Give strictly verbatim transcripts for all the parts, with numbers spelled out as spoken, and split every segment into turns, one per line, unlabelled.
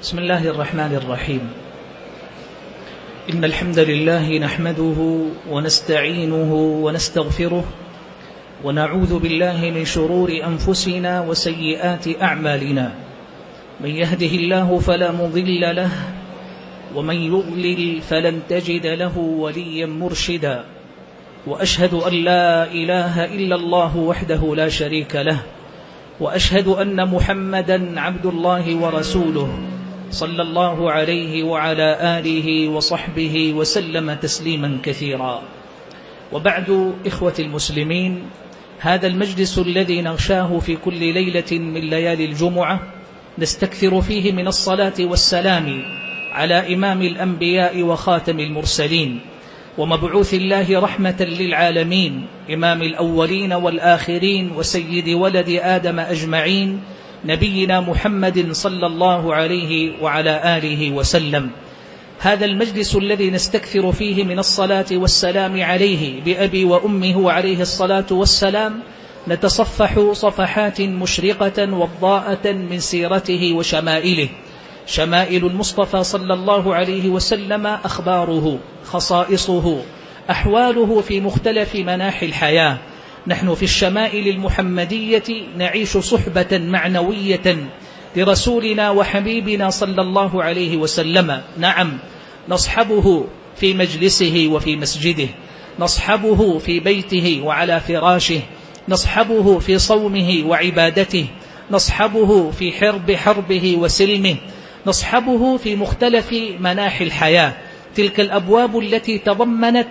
بسم الله الرحمن الرحيم. إن الحمد لله نحمده ونستعينه ونستغفره ونعوذ بالله من شرور أنفسنا وسيئات أعمالنا. من يهده الله فلا مضل له ومن يضلل فلن تجد له وليا مرشدا، وأشهد أن لا إله إلا الله وحده لا شريك له، وأشهد أن محمدا عبد الله ورسوله صلى الله عليه وعلى آله وصحبه وسلم تسليما كثيرا. وبعد، إخوة المسلمين، هذا المجلس الذي نغشاه في كل ليلة من ليالي الجمعة نستكثر فيه من الصلاة والسلام على إمام الأنبياء وخاتم المرسلين ومبعوث الله رحمة للعالمين، إمام الأولين والآخرين وسيد ولد آدم أجمعين، نبينا محمد صلى الله عليه وعلى آله وسلم. هذا المجلس الذي نستكثر فيه من الصلاة والسلام عليه بأبي وأمه عليه الصلاة والسلام، نتصفح صفحات مشرقة وضاءة من سيرته وشمائله. شمائل المصطفى صلى الله عليه وسلم، أخباره، خصائصه، أحواله في مختلف مناحي الحياة. نحن في الشمائل المحمدية نعيش صحبة معنوية لرسولنا وحبيبنا صلى الله عليه وسلم. نعم، نصحبه في مجلسه وفي مسجده، نصحبه في بيته وعلى فراشه، نصحبه في صومه وعبادته، نصحبه في حرب حربه وسلمه، نصحبه في مختلف مناحي الحياة. تلك الأبواب التي تضمنت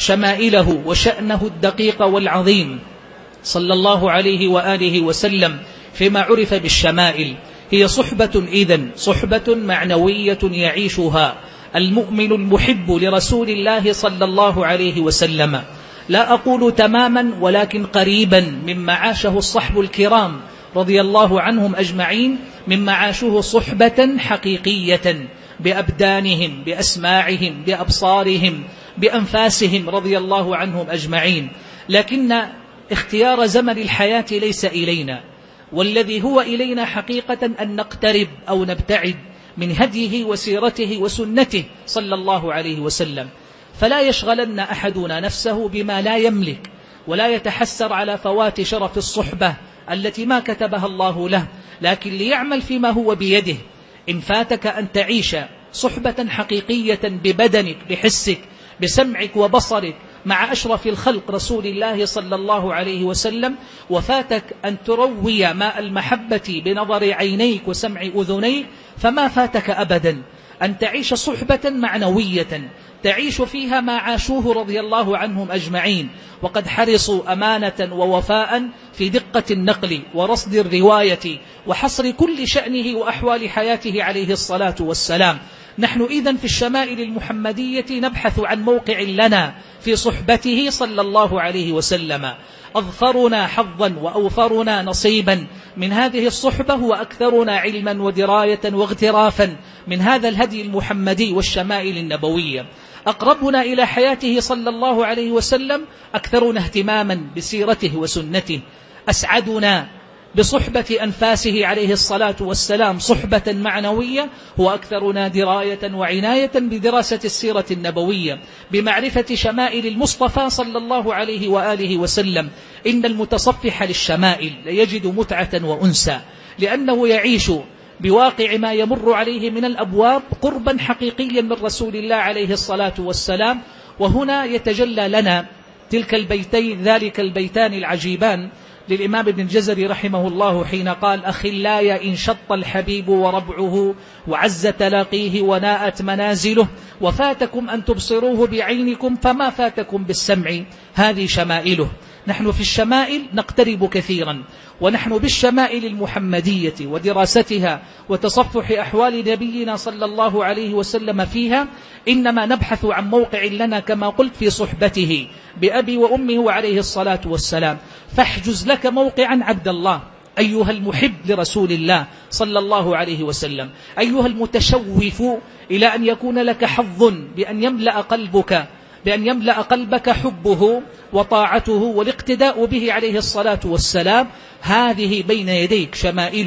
شمائله وشأنه الدقيق والعظيم صلى الله عليه وآله وسلم فيما عرف بالشمائل، هي صحبة إذن صحبة معنوية يعيشها المؤمن المحب لرسول الله صلى الله عليه وسلم. لا أقول تماما، ولكن قريبا مما عاشه الصحب الكرام رضي الله عنهم أجمعين، مما عاشوه صحبة حقيقية بأبدانهم، بأسماعهم، بأبصارهم، بأنفاسهم رضي الله عنهم أجمعين. لكن اختيار زمن الحياة ليس إلينا، والذي هو إلينا حقيقة أن نقترب أو نبتعد من هديه وسيرته وسنته صلى الله عليه وسلم. فلا يشغلن أحدنا نفسه بما لا يملك، ولا يتحسر على فوات شرف الصحبة التي ما كتبها الله له، لكن ليعمل فيما هو بيده. إن فاتك أن تعيش صحبة حقيقية ببدنك، بحسك، بسمعك وبصرك مع أشرف الخلق رسول الله صلى الله عليه وسلم، وفاتك أن تروي ماء المحبة بنظر عينيك وسمع أذنيك، فما فاتك أبدا أن تعيش صحبة معنوية تعيش فيها ما عاشوه رضي الله عنهم أجمعين، وقد حرصوا أمانة ووفاء في دقة النقل ورصد الرواية وحصر كل شأنه وأحوال حياته عليه الصلاة والسلام. نحن إذن في الشمائل المحمدية نبحث عن موقع لنا في صحبته صلى الله عليه وسلم. أظفرنا حظا وأوفرنا نصيبا من هذه الصحبة، وأكثرنا علما ودراية واغترافا من هذا الهدي المحمدي والشمائل النبوية. أقربنا إلى حياته صلى الله عليه وسلم، أكثرنا اهتماما بسيرته وسنته. أسعدنا بصحبة أنفاسه عليه الصلاة والسلام صحبة معنوية، هو أكثرنا دراية وعناية بدراسة السيرة النبوية، بمعرفة شمائل المصطفى صلى الله عليه وآله وسلم. إن المتصفح للشمائل ليجد متعة وأنسا، لأنه يعيش بواقع ما يمر عليه من الأبواب قربا حقيقيا من رسول الله عليه الصلاة والسلام. وهنا يتجلى لنا تلك البيتين، ذلك البيتان العجيبان للإمام ابن الجزري رحمه الله حين قال: أخلايا إن شط الحبيب وربعه وعز تلاقيه وناءت منازله، وفاتكم أن تبصروه بعينكم فما فاتكم بالسمع، هذه شمائله. نحن في الشمائل نقترب كثيرا، ونحن بالشمائل المحمدية ودراستها وتصفح أحوال نبينا صلى الله عليه وسلم فيها إنما نبحث عن موقع لنا كما قلت في صحبته بأبي وأمه عليه الصلاة والسلام. فاحجز لك موقعا عبد الله أيها المحب لرسول الله صلى الله عليه وسلم، أيها المتشوف إلى أن يكون لك حظ بأن يملأ قلبك بأن يملأ قلبك حبه وطاعته والاقتداء به عليه الصلاة والسلام. هذه بين يديك شمائله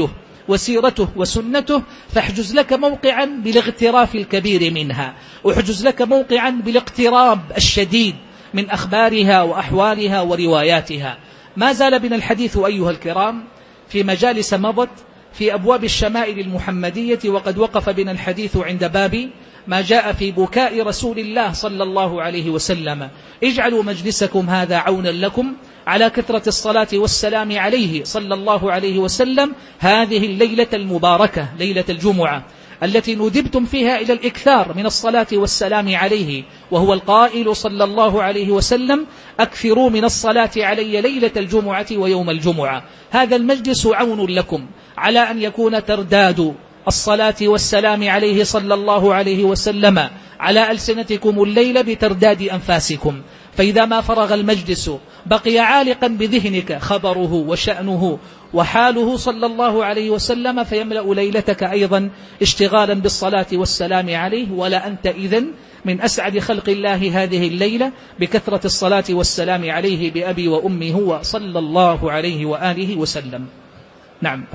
وسيرته وسنته، فاحجز لك موقعا بالاغتراف الكبير منها، واحجز لك موقعا بالاقتراب الشديد من أخبارها وأحوالها ورواياتها. ما زال بنا الحديث أيها الكرام في مجالس مضت في أبواب الشمائل المحمدية، وقد وقف بنا الحديث عند باب ما جاء في بكاء رسول الله صلى الله عليه وسلم. اجعلوا مجلسكم هذا عونا لكم على كثرة الصلاة والسلام عليه صلى الله عليه وسلم هذه الليلة المباركة، ليلة الجمعة التي ندبتم فيها إلى الإكثار من الصلاة والسلام عليه، وهو القائل صلى الله عليه وسلم: أكثروا من الصلاة علي ليلة الجمعة ويوم الجمعة. هذا المجلس عون لكم على أن يكون ترداد الصلاة والسلام عليه صلى الله عليه وسلم على ألسنتكم الليل بترداد أنفاسكم، فإذا ما فرغ المجلس بقي عالقا بذهنك خبره وشأنه وحاله صلى الله عليه وسلم، فيملأ ليلتك أيضا اشتغالا بالصلاة والسلام عليه. ولا أنت إذن من أسعد خلق الله هذه الليلة بكثرة الصلاة والسلام عليه بأبي وأمي هو صلى الله عليه وآله وسلم. نعم.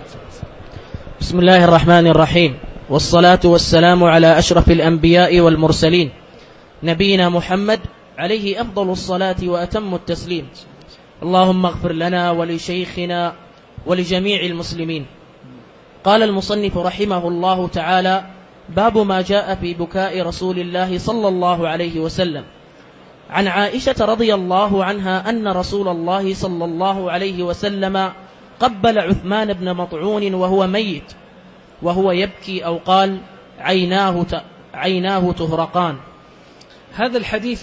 بسم الله الرحمن الرحيم، والصلاة والسلام على أشرف الأنبياء والمرسلين نبينا محمد عليه أفضل الصلاة وأتم التسليم. اللهم اغفر لنا ولشيخنا ولجميع المسلمين. قال المصنف رحمه الله تعالى: باب ما جاء في بكاء رسول الله صلى الله عليه وسلم. عن عائشة رضي الله عنها أن رسول الله صلى الله عليه وسلم قبل عثمان بن مطعون وهو ميت وهو يبكي، أو قال عيناه عيناه تهرقان.
هذا الحديث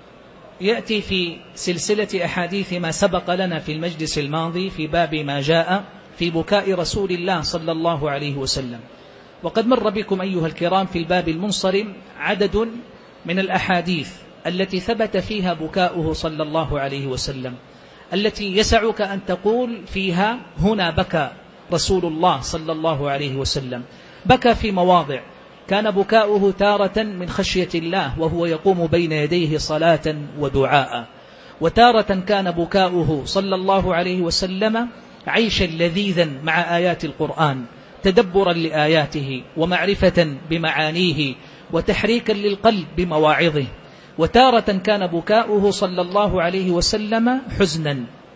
يأتي في سلسلة أحاديث ما سبق لنا في المجلس الماضي في باب ما جاء في بكاء رسول الله صلى الله عليه وسلم، وقد مر بكم أيها الكرام في الباب المنصرم عدد من الأحاديث التي ثبت فيها بكاؤه صلى الله عليه وسلم، التي يسعك أن تقول فيها هنا بكى رسول الله صلى الله عليه وسلم. بكى في مواضع كان بكاؤه تارة من خشية الله وهو يقوم بين يديه صلاة ودعاء، وتارة كان بكاؤه صلى الله عليه وسلم عيشا لذيذا مع آيات القرآن، تدبرا لآياته ومعرفة بمعانيه وتحريكا للقلب بمواعظه. وتارة كان بكاؤه صلى الله عليه وسلم حزنا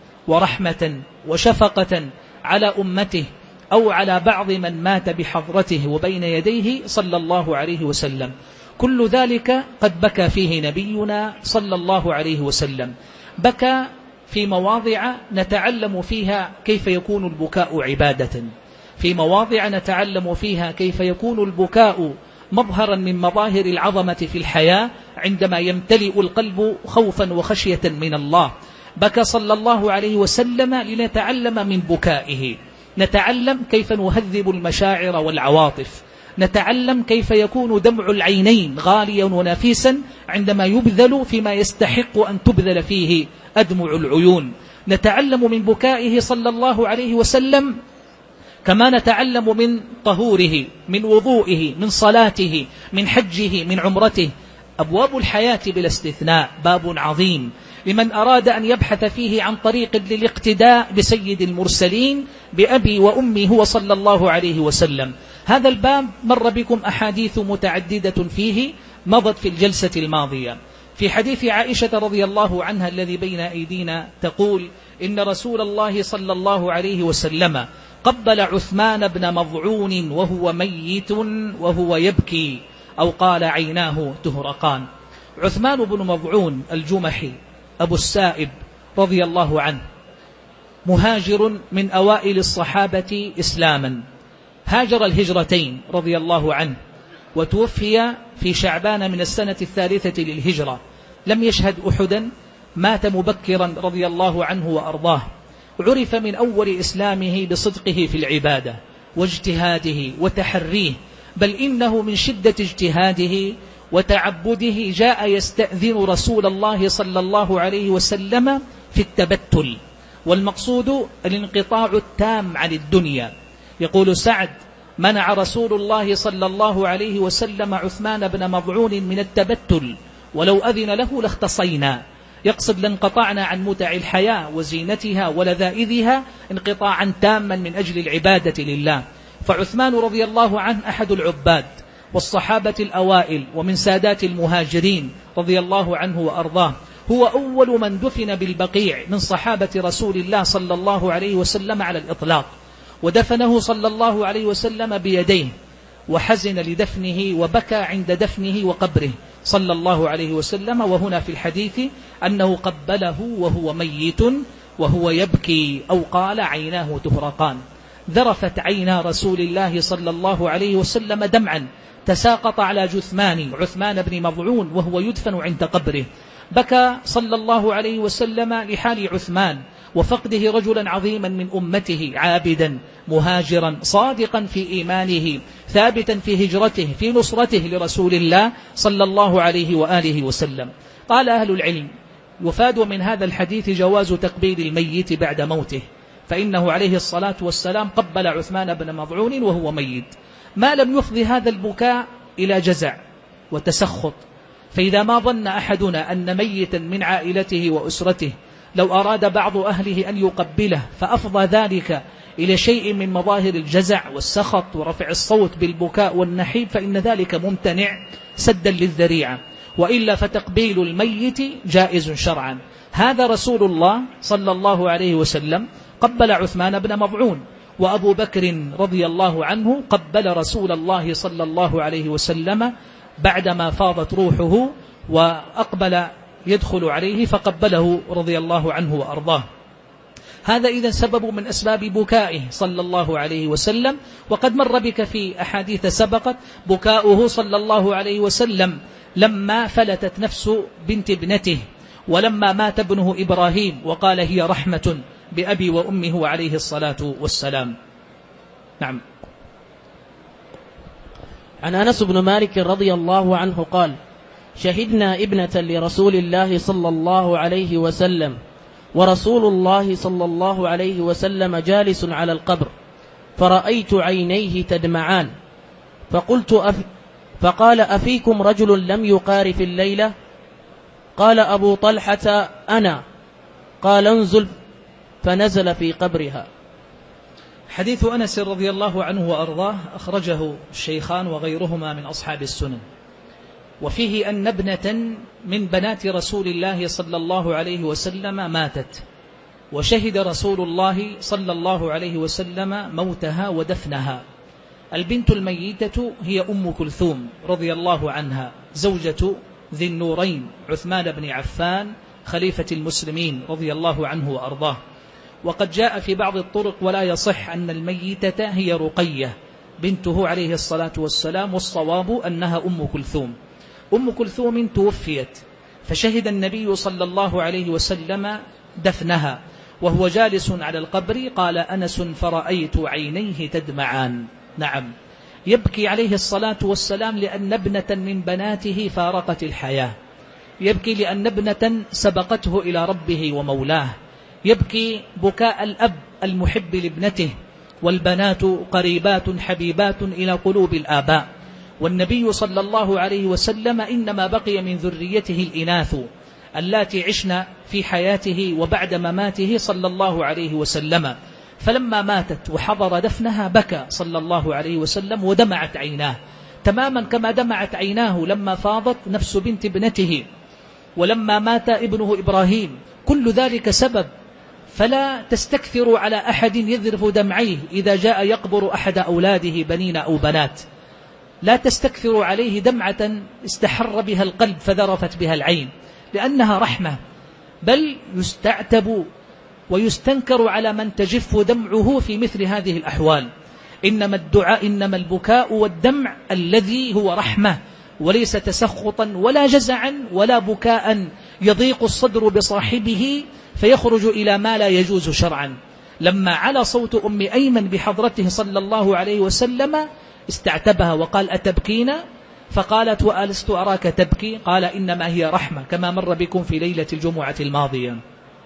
ورحمة وشفقة على أمته أو على بعض من مات بحضرته وبين يديه صلى الله عليه وسلم. كل ذلك قد بكى فيه نبينا صلى الله عليه وسلم. بكى في مواضع نتعلم فيها كيف يكون البكاء عبادة، في مواضع نتعلم فيها كيف يكون البكاء مظهرا من مظاهر العظمة في الحياة عندما يمتلئ القلب خوفا وخشية من الله. بكى صلى الله عليه وسلم لنتعلم من بكائه، نتعلم كيف نهذب المشاعر والعواطف، نتعلم كيف يكون دمع العينين غاليا ونفيسا عندما يبذل فيما يستحق أن تبذل فيه أدمع العيون. نتعلم من بكائه صلى الله عليه وسلم كما نتعلم من طهوره، من وضوئه، من صلاته، من حجه، من عمرته. أبواب الحياة بلا استثناء باب عظيم لمن أراد أن يبحث فيه عن طريق للاقتداء بسيد المرسلين بأبي وأمي هو صلى الله عليه وسلم. هذا الباب مر بكم أحاديث متعددة فيه مضت في الجلسة الماضية. في حديث عائشة رضي الله عنها الذي بين أيدينا تقول: إن رسول الله صلى الله عليه وسلم قبل عثمان بن مضعون وهو ميت وهو يبكي، أو قال عيناه تهرقان. عثمان بن مضعون الجمحي أبو السائب رضي الله عنه مهاجر من أوائل الصحابة إسلاما، هاجر الهجرتين رضي الله عنه، وتوفي في شعبان من السنة الثالثة للهجرة. لم يشهد أحدا، مات مبكرا رضي الله عنه وأرضاه. عرف من أول إسلامه بصدقه في العبادة واجتهاده وتحريه، بل إنه من شدة اجتهاده وتعبده جاء يستأذن رسول الله صلى الله عليه وسلم في التبتل، والمقصود الانقطاع التام عن الدنيا. يقول سعد: منع رسول الله صلى الله عليه وسلم عثمان بن مضعون من التبتل، ولو أذن له لاختصينا. يقصد لانقطعنا عن متع الحياة وزينتها ولذائذها انقطاعا تاما من أجل العبادة لله. فعثمان رضي الله عنه أحد العباد والصحابة الأوائل ومن سادات المهاجرين رضي الله عنه وأرضاه، هو أول من دفن بالبقيع من صحابة رسول الله صلى الله عليه وسلم على الإطلاق، ودفنه صلى الله عليه وسلم بيديه، وحزن لدفنه وبكى عند دفنه وقبره صلى الله عليه وسلم. وهنا في الحديث أنه قبله وهو ميت وهو يبكي، أو قال عيناه تفرقان. ذرفت عينا رسول الله صلى الله عليه وسلم دمعا تساقط على جثمان عثمان بن مضعون وهو يدفن عند قبره. بكى صلى الله عليه وسلم لحال عثمان وفقده رجلا عظيما من أمته، عابدا مهاجرا صادقا في إيمانه، ثابتا في هجرته، في نصرته لرسول الله صلى الله عليه وآله وسلم. قال أهل العلم: يفاد من هذا الحديث جواز تقبيل الميت بعد موته، فإنه عليه الصلاة والسلام قبل عثمان بن مضعون وهو ميت، ما لم يفضي هذا البكاء إلى جزع وتسخط. فإذا ما ظن أحدنا أن ميتا من عائلته وأسرته لو أراد بعض أهله أن يقبله فأفضى ذلك إلى شيء من مظاهر الجزع والسخط ورفع الصوت بالبكاء والنحيب، فإن ذلك ممتنع سدا للذريعة، وإلا فتقبيل الميت جائز شرعا. هذا رسول الله صلى الله عليه وسلم قبل عثمان بن مضعون، وأبو بكر رضي الله عنه قبل رسول الله صلى الله عليه وسلم بعدما فاضت روحه وأقبل يدخل عليه فقبله رضي الله عنه وأرضاه. هذا إذن سبب من أسباب بكائه صلى الله عليه وسلم. وقد مر بك في أحاديث سبقت بكاؤه صلى الله عليه وسلم لما فلتت نفس بنت ابنته، ولما مات ابنه إبراهيم وقال هي رحمة بأبي وأمه عليه الصلاة والسلام. نعم.
عن أنس بن مالك رضي الله عنه قال: شهدنا ابنة لرسول الله صلى الله عليه وسلم، ورسول الله صلى الله عليه وسلم جالس على القبر، فرأيت عينيه تدمعان، فقلت أف... فقال: أفيكم رجل لم يقار في الليلة؟ قال أبو طلحة: أنا. قال: انزل، فنزل في قبرها.
حديث أنس رضي الله عنه وأرضاه أخرجه الشيخان وغيرهما من أصحاب السنن، وفيه أن ابنة من بنات رسول الله صلى الله عليه وسلم ماتت، وشهد رسول الله صلى الله عليه وسلم موتها ودفنها. البنت الميتة هي أم كلثوم رضي الله عنها، زوجة ذي النورين عثمان بن عفان خليفة المسلمين رضي الله عنه وأرضاه. وقد جاء في بعض الطرق ولا يصح أن الميتة هي رقية بنته عليه الصلاة والسلام، والصواب أنها أم كلثوم. أم كلثوم توفيت، فشهد النبي صلى الله عليه وسلم دفنها وهو جالس على القبر. قال أنس: فرأيت عينيه تدمعان. نعم، يبكي عليه الصلاة والسلام لأن ابنة من بناته فارقت الحياة، يبكي لأن ابنة سبقته إلى ربه ومولاه، يبكي بكاء الأب المحب لابنته، والبنات قريبات حبيبات إلى قلوب الآباء. والنبي صلى الله عليه وسلم إنما بقي من ذريته الإناث اللاتي عشن في حياته وبعد مماته صلى الله عليه وسلم، فلما ماتت وحضر دفنها بكى صلى الله عليه وسلم ودمعت عيناه تماما كما دمعت عيناه لما فاضت نفس بنت ابنته ولما مات ابنه إبراهيم. كل ذلك سبب، فلا تستكثروا على أحد يذرف دمعيه إذا جاء يقبر أحد أولاده بنين أو بنات، لا تستكثروا عليه دمعة استحر بها القلب فذرفت بها العين، لأنها رحمة، بل يستعتب ويستنكر على من تجف دمعه في مثل هذه الأحوال. إنما الدعاء إنما البكاء والدمع الذي هو رحمة، وليس تسخطا ولا جزعا ولا بكاء يضيق الصدر بصاحبه فيخرج إلى ما لا يجوز شرعا. لما على صوت أم أيمن بحضرته صلى الله عليه وسلم استعتبها وقال: أتبكين؟ فقالت: وألست أراك تبكي؟ قال: إنما هي رحمة، كما مر بكم في ليلة الجمعة الماضية.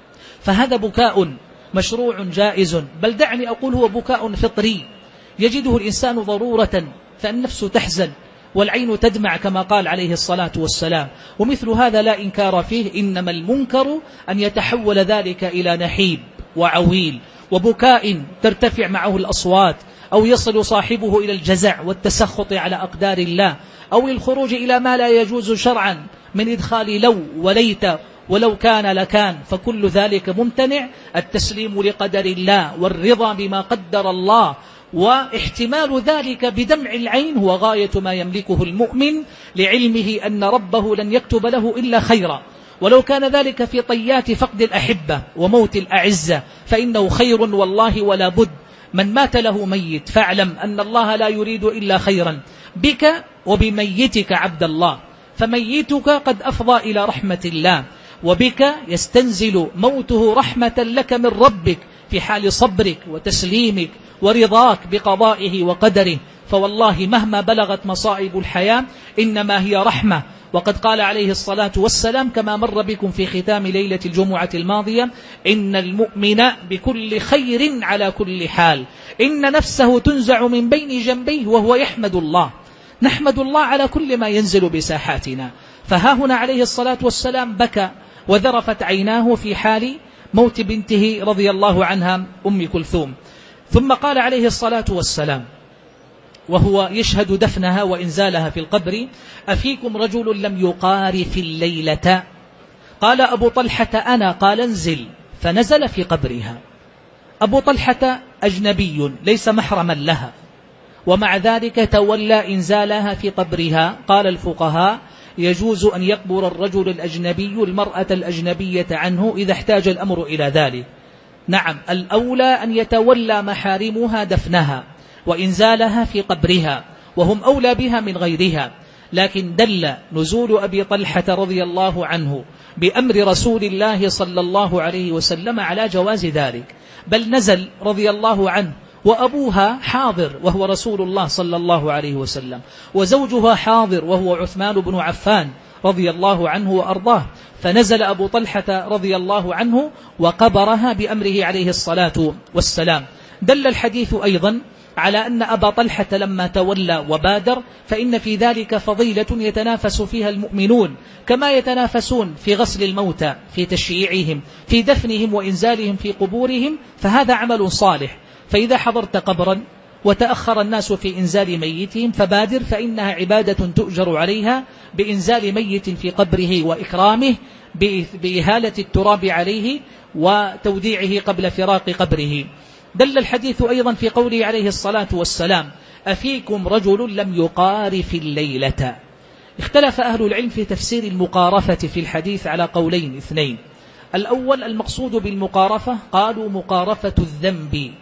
فهذا بكاء مشروع جائز، بل دعني أقول هو بكاء فطري يجده الإنسان ضرورة، فالنفس تحزن والعين تدمع كما قال عليه الصلاة والسلام، ومثل هذا لا إنكار فيه. إنما المنكر أن يتحول ذلك إلى نحيب وعويل وبكاء ترتفع معه الأصوات أو يصل صاحبه إلى الجزع والتسخط على أقدار الله، أو الخروج إلى ما لا يجوز شرعا من إدخال لو وليت ولو كان لكان، فكل ذلك ممتنع. التسليم لقدر الله والرضا بما قدر الله واحتمال ذلك بدمع العين هو غاية ما يملكه المؤمن، لعلمه أن ربه لن يكتب له إلا خيرا، ولو كان ذلك في طيات فقد الأحبة وموت الأعزة فإنه خير والله ولا بد. من مات له ميت فاعلم أن الله لا يريد إلا خيرا بك وبميتك عبد الله، فميتك قد أفضى إلى رحمة الله، وبك يستنزل موته رحمة لك من ربك في حال صبرك وتسليمك ورضاك بقضائه وقدره. فوالله مهما بلغت مصائب الحياة إنما هي رحمة. وقد قال عليه الصلاة والسلام كما مر بكم في ختام ليلة الجمعة الماضية: إن المؤمن بكل خير على كل حال، إن نفسه تنزع من بين جنبيه وهو يحمد الله. نحمد الله على كل ما ينزل بساحاتنا. فها هنا عليه الصلاة والسلام بكى وذرفت عيناه في حال موت بنته رضي الله عنها أم كلثوم. ثم قال عليه الصلاة والسلام وهو يشهد دفنها وإنزالها في القبر: أفيكم رجل لم يقارف الليلة؟ قال أبو طلحة: أنا. قال: انزل. فنزل في قبرها. أبو طلحة أجنبي ليس محرما لها، ومع ذلك تولى إنزالها في قبرها. قال الفقهاء: يجوز أن يقبر الرجل الأجنبي المرأة الأجنبية عنه إذا احتاج الأمر إلى ذلك. نعم، الأولى أن يتولى محارمها دفنها وإنزالها في قبرها، وهم أولى بها من غيرها. لكن دل نزول أبي طلحة رضي الله عنه بأمر رسول الله صلى الله عليه وسلم على جواز ذلك، بل نزل رضي الله عنه وأبوها حاضر وهو رسول الله صلى الله عليه وسلم، وزوجها حاضر وهو عثمان بن عفان رضي الله عنه وأرضاه. فنزل أبو طلحة رضي الله عنه وقبرها بأمره عليه الصلاة والسلام. دل الحديث أيضا على أن أبا طلحة لما تولى وبادر فإن في ذلك فضيلة يتنافس فيها المؤمنون، كما يتنافسون في غسل الموتى، في تشييعهم، في دفنهم وإنزالهم في قبورهم، فهذا عمل صالح. فإذا حضرت قبرا وتأخر الناس في إنزال ميتهم فبادر، فإنها عبادة تؤجر عليها بإنزال ميت في قبره وإكرامه بإهالة التراب عليه وتوديعه قبل فراق قبره. دل الحديث أيضا في قوله عليه الصلاة والسلام: أفيكم رجل لم يقارف الليلة. اختلف أهل العلم في تفسير المقارفة في الحديث على قولين اثنين. الأول المقصود بالمقارفة، قالوا مقارفة الذنب،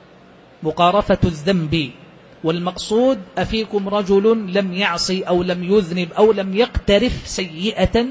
مقارفة الذنب، والمقصود أفيكم رجل لم يعصي أو لم يذنب أو لم يقترف سيئة.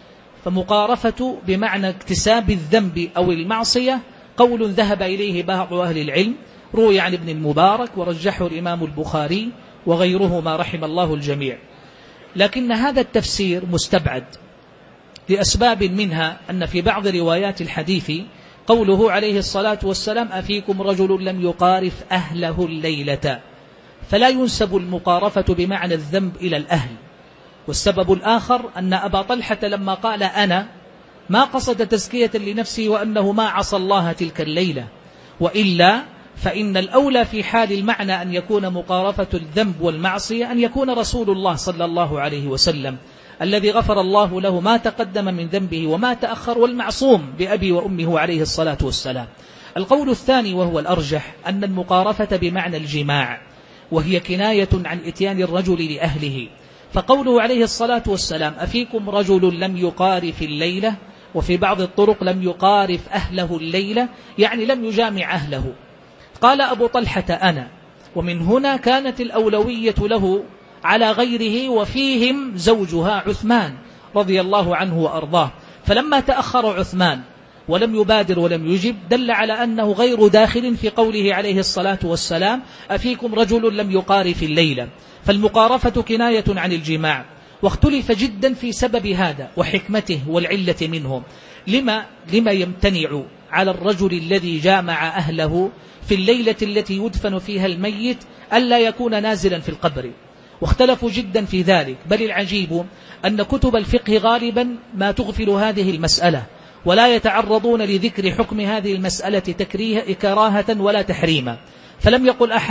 فمقارفة بمعنى اكتساب الذنب أو المعصية قول ذهب إليه بعض أهل العلم، روي عن ابن المبارك ورجحه الإمام البخاري وغيرهما رحم الله الجميع. لكن هذا التفسير مستبعد لأسباب، منها أن في بعض روايات الحديث قوله عليه الصلاة والسلام: أفيكم رجل لم يقارف أهله الليلة، فلا ينسب المقارفة بمعنى الذنب إلى الأهل. والسبب الآخر أن أبا طلحة لما قال أنا ما قصد تزكية لنفسه وأنه ما عصى الله تلك الليلة، وإلا فإن الأولى في حال المعنى أن يكون مقارفة الذنب والمعصية أن يكون رسول الله صلى الله عليه وسلم الذي غفر الله له ما تقدم من ذنبه وما تأخر، والمعصوم بأبي وأمه عليه الصلاة والسلام. القول الثاني وهو الأرجح أن المقارفة بمعنى الجماع، وهي كناية عن إتيان الرجل لأهله. فقوله عليه الصلاة والسلام: أفيكم رجل لم يقارف الليلة، وفي بعض الطرق لم يقارف أهله الليلة، يعني لم يجامع أهله. قال أبو طلحة أنا، ومن هنا كانت الأولوية له على غيره، وفيهم زوجها عثمان رضي الله عنه وأرضاه. فلما تأخر عثمان ولم يبادر ولم يجب دل على أنه غير داخل في قوله عليه الصلاة والسلام: أفيكم رجل لم يقارف الليلة. فالمقارفة كناية عن الجماع، واختلف جدا في سبب هذا وحكمته والعلة منهم. لما, لما يمتنع على الرجل الذي جامع أهله في الليلة التي يدفن فيها الميت ألا يكون نازلا في القبر؟ واختلفوا جدا في ذلك. بل العجيب أن كتب الفقه غالبا ما تغفل هذه المسألة، ولا يتعرضون لذكر حكم هذه المسألة تكريه إكراهة ولا تحريما. فلم يقل أحد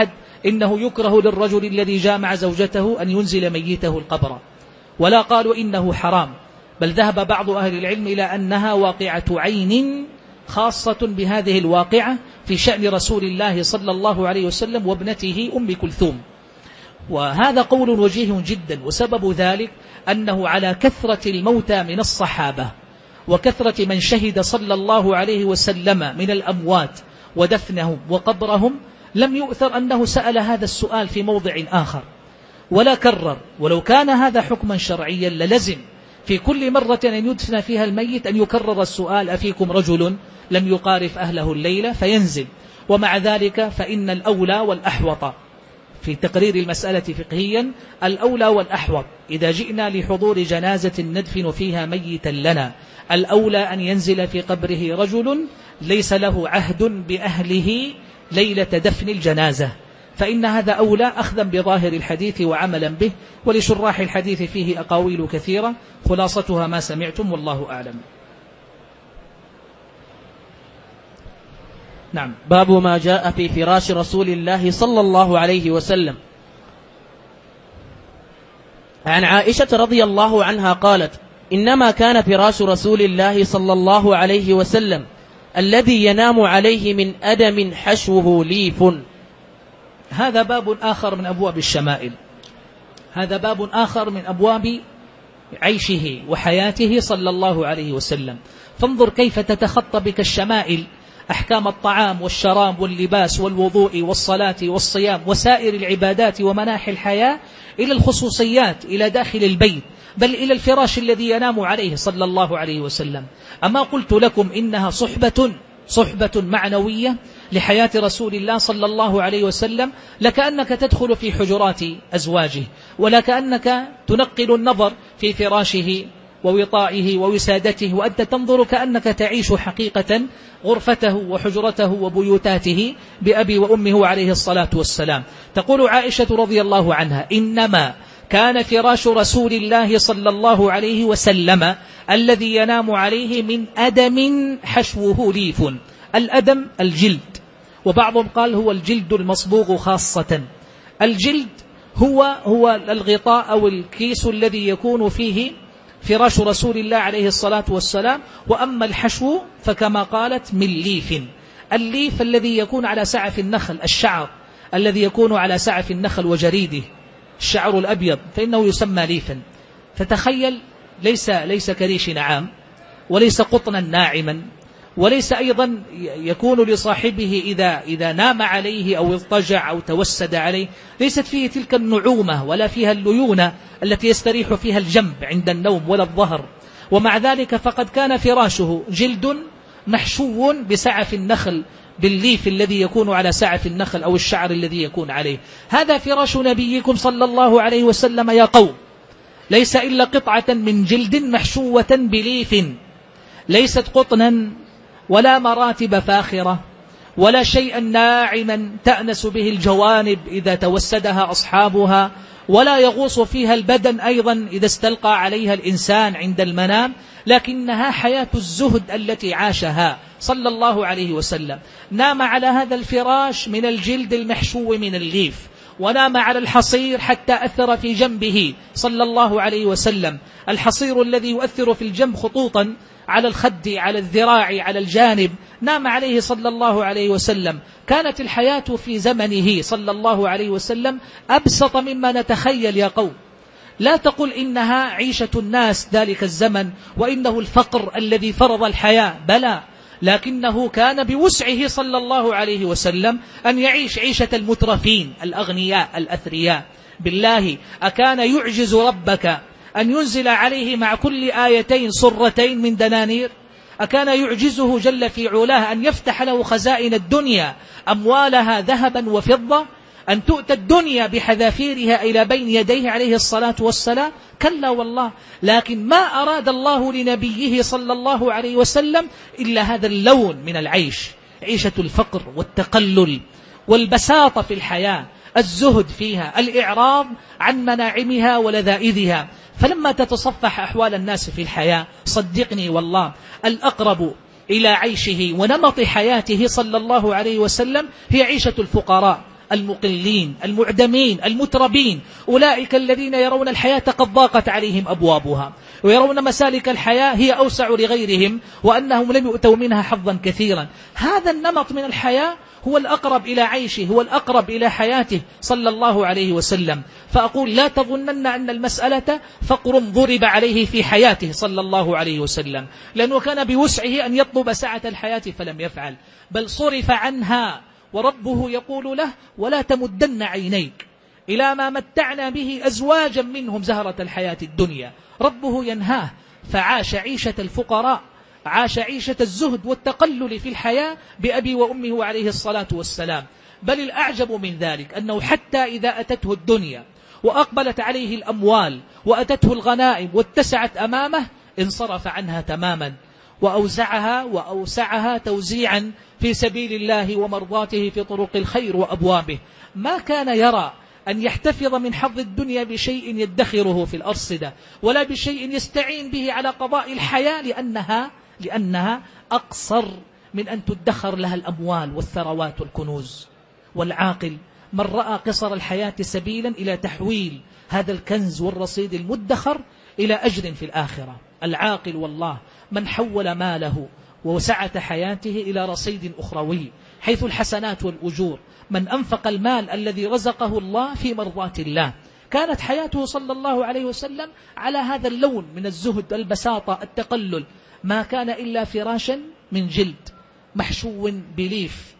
إنه يكره للرجل الذي جامع زوجته أن ينزل ميته القبر، ولا قالوا إنه حرام، بل ذهب بعض أهل العلم إلى أنها واقعة عين خاصة بهذه الواقعة في شأن رسول الله صلى الله عليه وسلم وابنته أم كلثوم. وهذا قول وجيه جدا، وسبب ذلك أنه على كثرة الموتى من الصحابة وكثرة من شهد صلى الله عليه وسلم من الأموات ودفنهم وقبرهم لم يؤثر أنه سأل هذا السؤال في موضع آخر ولا كرر. ولو كان هذا حكما شرعيا للزم في كل مرة أن يدفن فيها الميت أن يكرر السؤال: أفيكم رجل لم يقارف أهله الليلة؟ فينزل. ومع ذلك فإن الأولى والأحوط في تقرير المسألة فقهيا، الأولى والأحوط إذا جئنا لحضور جنازة ندفن فيها ميتا لنا، الأولى أن ينزل في قبره رجل ليس له عهد بأهله ليلة دفن الجنازة، فإن هذا أولى أخذا بظاهر الحديث وعملا به. ولشراح الحديث فيه أقاويل كثيرة، خلاصتها ما سمعتم والله أعلم. نعم.
باب ما جاء في فراش رسول الله صلى الله عليه وسلم. عن عائشة رضي الله عنها قالت: إنما كان فراش رسول الله صلى الله عليه وسلم الذي ينام عليه من أدم حشوه ليف.
هذا باب آخر من أبواب الشمائل، هذا باب آخر من أبواب عيشه وحياته صلى الله عليه وسلم. فانظر كيف تتخطى بك الشمائل أحكام الطعام والشراب واللباس والوضوء والصلاة والصيام وسائر العبادات ومناحي الحياة إلى الخصوصيات، إلى داخل البيت، بل إلى الفراش الذي ينام عليه صلى الله عليه وسلم. أما قلت لكم إنها صحبة صحبة معنوية لحياة رسول الله صلى الله عليه وسلم، لكأنك تدخل في حجرات أزواجه، ولكأنك تنقل النظر في فراشه ووطائه ووسادته، وأنت تنظر كأنك تعيش حقيقة غرفته وحجرته وبيوتاته بأبي وأمه عليه الصلاة والسلام. تقول عائشة رضي الله عنها: إنما كان فراش رسول الله صلى الله عليه وسلم الذي ينام عليه من أدم حشوه ليف. الأدم الجلد، وبعضهم قال هو الجلد المصبوغ خاصة. الجلد هو هو الغطاء أو الكيس الذي يكون فيه فراش رسول الله عليه الصلاة والسلام. وأما الحشو فكما قالت من ليف. الليف الذي يكون على سعف النخل، الشعر الذي يكون على سعف النخل وجريده، الشعر الأبيض، فإنه يسمى ليفا. فتخيل، ليس ليس كريش نعام، وليس قطنا ناعما، وليس أيضا يكون لصاحبه إذا, إذا نام عليه أو اضطجع أو توسد عليه، ليست فيه تلك النعومة ولا فيها الليونة التي يستريح فيها الجنب عند النوم ولا الظهر. ومع ذلك فقد كان فراشه جلد محشو بسعف النخل، بالليف الذي يكون على سعف النخل أو الشعر الذي يكون عليه. هذا فراش نبيكم صلى الله عليه وسلم يا قوم، ليس إلا قطعة من جلد محشوة بليف، ليست قطنا ولا مراتب فاخرة ولا شيئا ناعما تأنس به الجوانب إذا توسدها أصحابها، ولا يغوص فيها البدن أيضا إذا استلقى عليها الإنسان عند المنام، لكنها حياة الزهد التي عاشها صلى الله عليه وسلم. نام على هذا الفراش من الجلد المحشو من الليف، ونام على الحصير حتى أثر في جنبه صلى الله عليه وسلم، الحصير الذي يؤثر في الجنب خطوطا على الخد، على الذراع، على الجانب، نام عليه صلى الله عليه وسلم. كانت الحياة في زمنه صلى الله عليه وسلم أبسط مما نتخيل يا قوم. لا تقل إنها عيشة الناس ذلك الزمن وإنه الفقر الذي فرض الحياة، بلى، لكنه كان بوسعه صلى الله عليه وسلم أن يعيش عيشة المترفين الأغنياء الأثرياء. بالله أكان يعجز ربك أن ينزل عليه مع كل آيتين صرتين من دنانير؟ أكان يعجزه جل في علاه أن يفتح له خزائن الدنيا أموالها ذهبا وفضة، أن تؤتى الدنيا بحذافيرها إلى بين يديه عليه الصلاة والسلام؟ كلا والله. لكن ما أراد الله لنبيه صلى الله عليه وسلم إلا هذا اللون من العيش، عيشة الفقر والتقلل والبساطة في الحياة، الزهد فيها، الإعراض عن مناعمها ولذائذها. فلما تتصفح أحوال الناس في الحياة صدقني والله الأقرب إلى عيشه ونمط حياته صلى الله عليه وسلم هي عيشة الفقراء المقلين المعدمين المتربين، أولئك الذين يرون الحياة قد ضاقت عليهم أبوابها، ويرون مسالك الحياة هي أوسع لغيرهم، وأنهم لم يؤتوا منها حظا كثيرا. هذا النمط من الحياة هو الأقرب إلى عيشه، هو الأقرب إلى حياته صلى الله عليه وسلم. فأقول لا تظنن أن المسألة فقر ضرب عليه في حياته صلى الله عليه وسلم، لأنه كان بوسعه أن يطلب سعة الحياة فلم يفعل، بل صرف عنها، وربه يقول له: ولا تمدن عينيك إلى ما متعنا به أزواجا منهم زهرة الحياة الدنيا. ربه ينهاه، فعاش عيشة الفقراء، عاش عيشة الزهد والتقلل في الحياة بأبي وأمه عليه الصلاة والسلام. بل الأعجب من ذلك أنه حتى إذا أتته الدنيا وأقبلت عليه الأموال وأتته الغنائم واتسعت أمامه، انصرف عنها تماما، وأوزعها وأوسعها توزيعا في سبيل الله ومرضاته في طرق الخير وأبوابه. ما كان يرى أن يحتفظ من حظ الدنيا بشيء يدخره في الأرصدة، ولا بشيء يستعين به على قضاء الحياة، لأنها, لأنها أقصر من أن تدخر لها الأموال والثروات والكنوز. والعاقل من رأى قصر الحياة سبيلا إلى تحويل هذا الكنز والرصيد المدخر إلى أجر في الآخرة. العاقل والله من حول ماله وسعة حياته إلى رصيد أخروي حيث الحسنات والأجور، من أنفق المال الذي رزقه الله في مرضات الله. كانت حياته صلى الله عليه وسلم على هذا اللون من الزهد، البساطة، التقلل، ما كان إلا فراشا من جلد محشو بليف.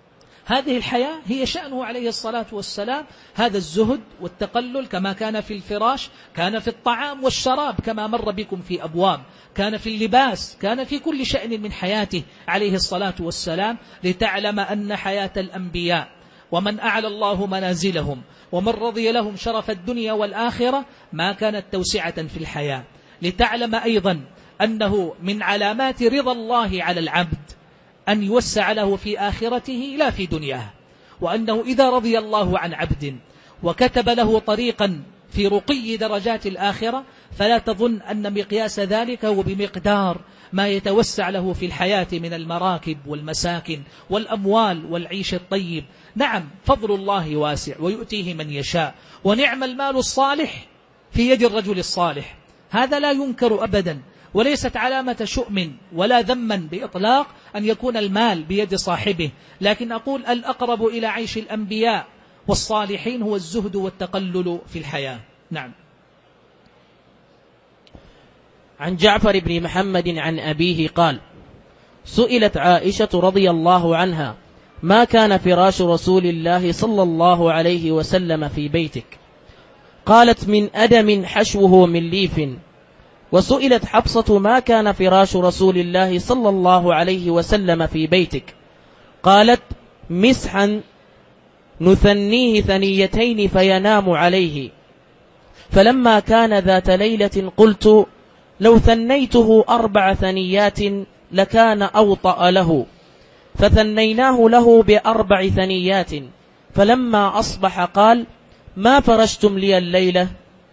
هذه الحياة هي شأنه عليه الصلاة والسلام، هذا الزهد والتقلل. كما كان في الفراش كان في الطعام والشراب كما مر بكم في أبواب، كان في اللباس، كان في كل شأن من حياته عليه الصلاة والسلام. لتعلم أن حياة الأنبياء ومن أعلى الله منازلهم ومن رضي لهم شرف الدنيا والآخرة ما كانت توسعة في الحياة. لتعلم أيضا أنه من علامات رضا الله على العبد أن يوسع له في آخرته لا في دنياه، وأنه إذا رضي الله عن عبد وكتب له طريقا في رقي درجات الآخرة فلا تظن أن مقياس ذلك هو بمقدار ما يتوسع له في الحياة من المراكب والمساكن والأموال والعيش الطيب. نعم، فضل الله واسع ويؤتيه من يشاء، ونعم المال الصالح في يد الرجل الصالح، هذا لا ينكر أبدا، وليست علامة شؤم ولا ذما بإطلاق أن يكون المال بيد صاحبه. لكن أقول الأقرب إلى عيش الأنبياء والصالحين هو الزهد والتقلل في الحياة. نعم.
عن جعفر بن محمد عن أبيه قال: سئلت عائشة رضي الله عنها: ما كان فراش رسول الله صلى الله عليه وسلم في بيتك؟ قالت: من أدم حشوه من ليف. وسئلت حفصة: ما كان فراش رسول الله صلى الله عليه وسلم في بيتك؟ قالت: مسحا نثنيه ثنيتين فينام عليه. فلما كان ذات ليلة قلت: لو ثنيته أربع ثنيات لكان أوطأ له، فثنيناه له بأربع ثنيات. فلما أصبح قال: ما فرشتم لي الليلة؟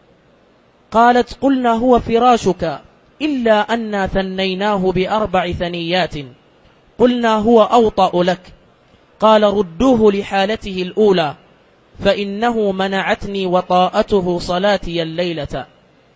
قالت: قلنا هو فراشك، إلا أن ثنيناه بأربع ثنيات. قلنا هو أوطأ لك. قال: ردوه لحالته الأولى، فإنه منعتني وطاءته صلاتي الليلة.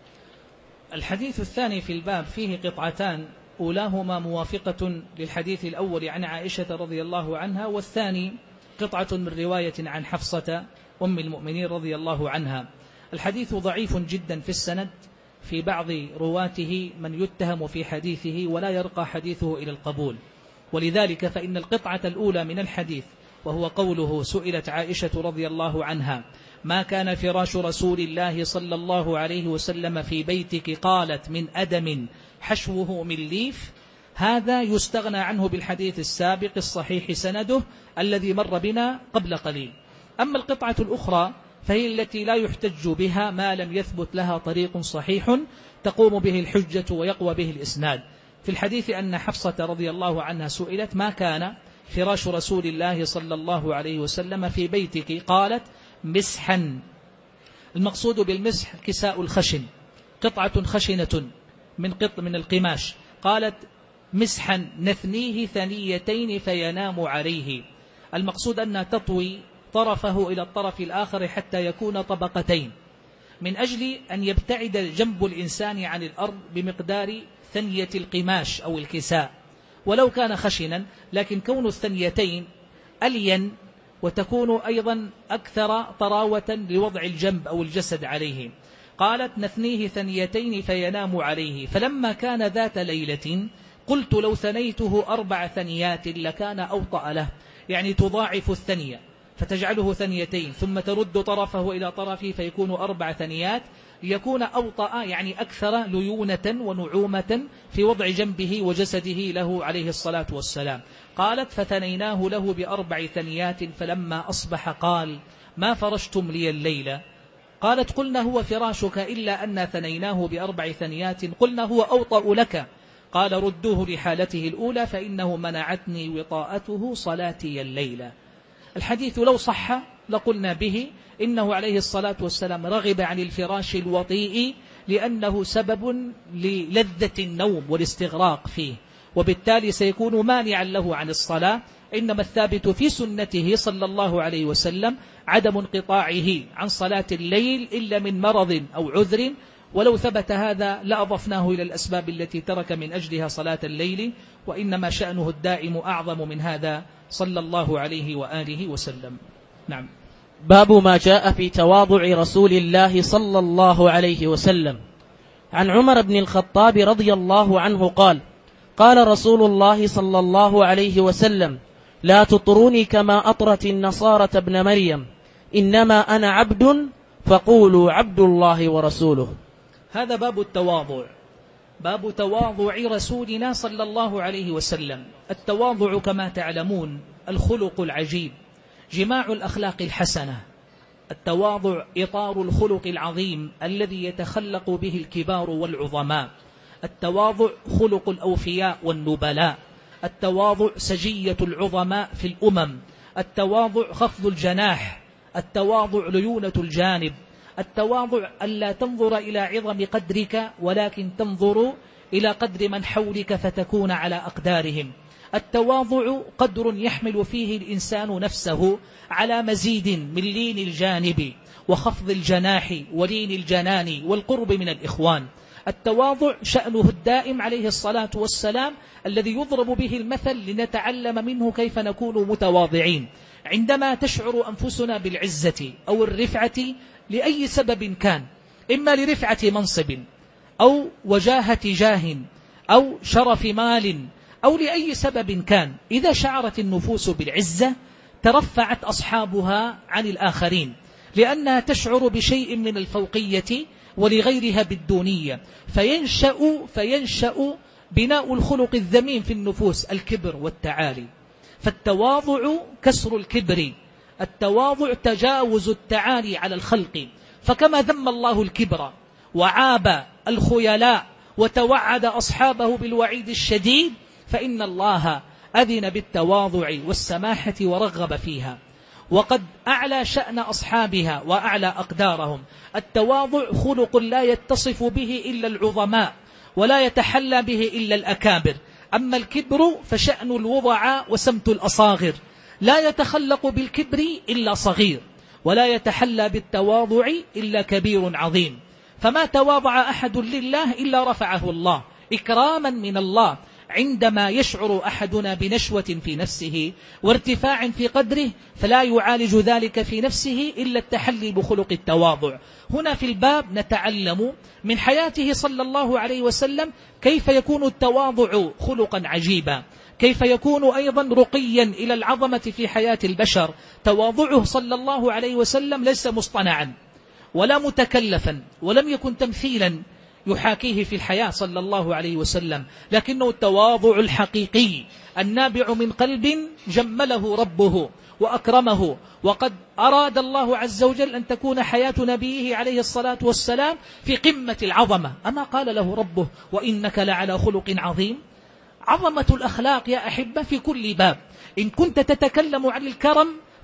الحديث الثاني في الباب فيه قطعتان، أولاهما موافقة للحديث الأول عن عائشة رضي الله عنها، والثاني قطعة من رواية عن حفصة أم المؤمنين رضي الله عنها. الحديث ضعيف جدا في السند، في بعض رواته من يتهم في حديثه ولا يرقى حديثه إلى القبول. ولذلك فإن القطعة الأولى من الحديث وهو قوله: سئلت عائشة رضي الله عنها: ما كان فراش رسول الله صلى الله عليه وسلم في بيتك؟ قالت: من أدم حشوه من ليف. هذا يستغنى عنه بالحديث السابق الصحيح سنده الذي مر بنا قبل قليل. أما القطعة الأخرى فهي التي لا يحتج بها ما لم يثبت لها طريق صحيح تقوم به الحجة ويقوى به الإسناد. في الحديث أن حفصة رضي الله عنها سئلت: ما كان فراش رسول الله صلى الله عليه وسلم في بيتك؟ قالت: مسحا. المقصود بالمسح كساء الخشن، قطعة خشنة من قط من القماش. قالت: مسحا نثنيه ثنيتين فينام عليه. المقصود أنها تطوي طرفه إلى الطرف الآخر حتى يكون طبقتين، من أجل أن يبتعد جنب الإنسان عن الأرض بمقدار ثنية القماش أو الكساء، ولو كان خشنا، لكن كون الثنيتين ألين وتكون أيضا أكثر طراوة لوضع الجنب أو الجسد عليه. قالت: نثنيه ثنيتين فينام عليه. فلما كان ذات ليلة قلت: لو ثنيته أربع ثنيات لكان أوطأ له، يعني تضاعف الثنية فتجعله ثنيتين ثم ترد طرفه إلى طرفه فيكون أربع ثنيات، ليكون أوطأ يعني أكثر ليونة ونعومة في وضع جنبه وجسده له عليه الصلاة والسلام. قالت: فثنيناه له بأربع ثنيات، فلما أصبح قال: ما فرشتم لي الليلة؟ قالت: قلنا هو فراشك، إلا أن ثنيناه بأربع ثنيات قلنا هو أوطأ لك. قال: ردوه لحالته الأولى فإنه منعتني وطاءته صلاتي الليلة. الحديث لو صح لقلنا به إنه عليه الصلاة والسلام رغب عن الفراش الوطيء لأنه سبب للذة النوم والاستغراق فيه، وبالتالي سيكون مانعا له عن الصلاة. إنما الثابت في سنته صلى الله عليه وسلم عدم انقطاعه عن صلاة الليل إلا من مرض أو عذر، ولو ثبت هذا لأضفناه إلى الأسباب التي ترك من أجلها صلاة الليل، وإنما شأنه الدائم أعظم من هذا صلى الله عليه وآله وسلم. نعم.
باب ما جاء في تواضع رسول الله صلى الله عليه وسلم. عن عمر بن الخطاب رضي الله عنه قال: قال رسول الله صلى الله عليه وسلم: لا تطروني كما أطرت النصارى ابن مريم، إنما أنا عبد فقولوا عبد الله ورسوله.
هذا باب التواضع، باب تواضع رسولنا صلى الله عليه وسلم. التواضع كما تعلمون الخلق العجيب، جماع الأخلاق الحسنة. التواضع إطار الخلق العظيم الذي يتخلق به الكبار والعظماء. التواضع خلق الأوفياء والنبلاء. التواضع سجية العظماء في الأمم. التواضع خفض الجناح. التواضع ليونة الجانب. التواضع ألا تنظر إلى عظم قدرك ولكن تنظر إلى قدر من حولك فتكون على أقدارهم. التواضع قدر يحمل فيه الإنسان نفسه على مزيد من لين الجانب وخفض الجناح ولين الجنان والقرب من الإخوان. التواضع شأنه الدائم عليه الصلاة والسلام الذي يضرب به المثل لنتعلم منه كيف نكون متواضعين. عندما تشعر أنفسنا بالعزة أو الرفعة لأي سبب كان، إما لرفعة منصب أو وجاهة جاه أو شرف مال أو لأي سبب كان، إذا شعرت النفوس بالعزة ترفعت أصحابها عن الآخرين، لأنها تشعر بشيء من الفوقية ولغيرها بالدونية، فينشأ, فينشأ بناء الخلق الذميم في النفوس الكبر والتعالي. فالتواضع كسر الكبر، التواضع تجاوز التعالي على الخلق. فكما ذم الله الكبر وعاب الخيلاء وتوعد أصحابه بالوعيد الشديد، فإن الله أذن بالتواضع والسماحة ورغب فيها، وقد أعلى شأن أصحابها وأعلى أقدارهم. التواضع خلق لا يتصف به إلا العظماء ولا يتحلى به إلا الأكابر. أما الكبر فشأن الوضعاء وسمت الأصاغر، لا يتخلق بالكبر إلا صغير ولا يتحلى بالتواضع إلا كبير عظيم. فما تواضع أحد لله إلا رفعه الله إكراما من الله. عندما يشعر أحدنا بنشوة في نفسه وارتفاع في قدره فلا يعالج ذلك في نفسه إلا التحلي بخلق التواضع. هنا في الباب نتعلم من حياته صلى الله عليه وسلم كيف يكون التواضع خلقا عجيبا، كيف يكون أيضا رقيا إلى العظمة في حياة البشر. تواضعه صلى الله عليه وسلم ليس مصطنعا ولا متكلفا، ولم يكن تمثيلا يحاكيه في الحياة صلى الله عليه وسلم، لكنه التواضع الحقيقي النابع من قلب جمله ربه وأكرمه. وقد أراد الله عز وجل أن تكون حياة نبيه عليه الصلاة والسلام في قمة العظمة. أما قال له ربه: وإنك لعلى خلق عظيم؟ عظمة الأخلاق يا أحبة في كل باب. إن كنت تتكلم عن الكرم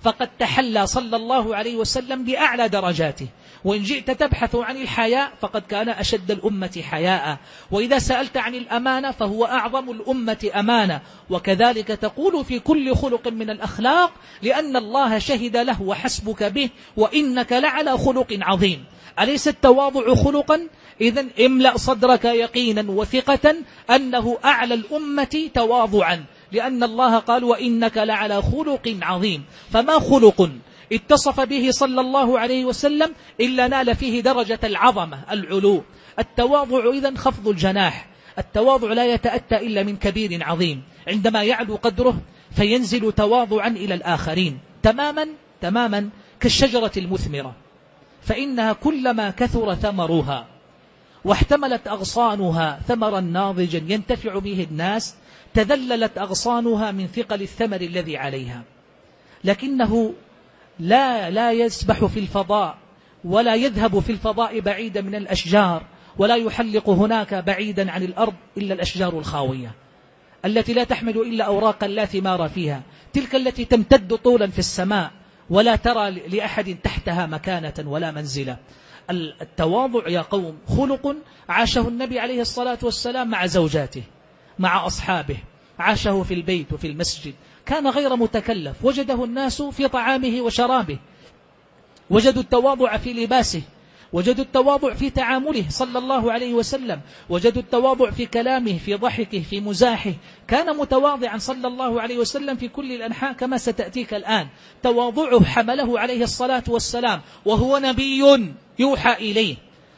فقد تحلى صلى الله عليه وسلم بأعلى درجاته. وإن جئت تبحث عن الحياء فقد كان أشد الأمة حياء، وإذا سألت عن الأمانة فهو أعظم الأمة أمانة، وكذلك تقول في كل خلق من الأخلاق، لأن الله شهد له وحسبك به وإنك لعلى خلق عظيم. أليس التواضع خلقا؟ إذن املأ صدرك يقينا وثقة أنه أعلى الأمة تواضعا، لأن الله قال وإنك لعلى خلق عظيم. فما خلق اتصف به صلى الله عليه وسلم إلا نال فيه درجة العظمة العلو. التواضع إذن خفض الجناح، التواضع لا يتأتى إلا من كبير عظيم، عندما يعلو قدره فينزل تواضعا إلى الآخرين، تماما تماما كالشجرة المثمرة، فإنها كلما كثر ثمرها واحتملت أغصانها ثمرا ناضجا ينتفع به الناس تذللت أغصانها من ثقل الثمر الذي عليها. لكنه لا لا يسبح في الفضاء ولا يذهب في الفضاء بعيدا من الأشجار، ولا يحلق هناك بعيدا عن الأرض إلا الأشجار الخاوية التي لا تحمل إلا أوراقا لا ثمار فيها، تلك التي تمتد طولا في السماء ولا ترى لأحد تحتها مكانة ولا منزلة. التواضع يا قوم خلق عاشه النبي عليه الصلاة والسلام مع زوجاته مع أصحابه، عاشه في البيت وفي المسجد، كان غير متكلف، وجده الناس في طعامه وشرابه، وجدوا التواضع في لباسه، وجدوا التواضع في تعامله صلى الله عليه وسلم، وجدوا التواضع في كلامه في ضحكه في مزاحه، كان متواضعا صلى الله عليه وسلم في كل الأنحاء كما ستأتيك الآن. تواضعه حمله عليه الصلاة والسلام وهو نبي يوحى إليه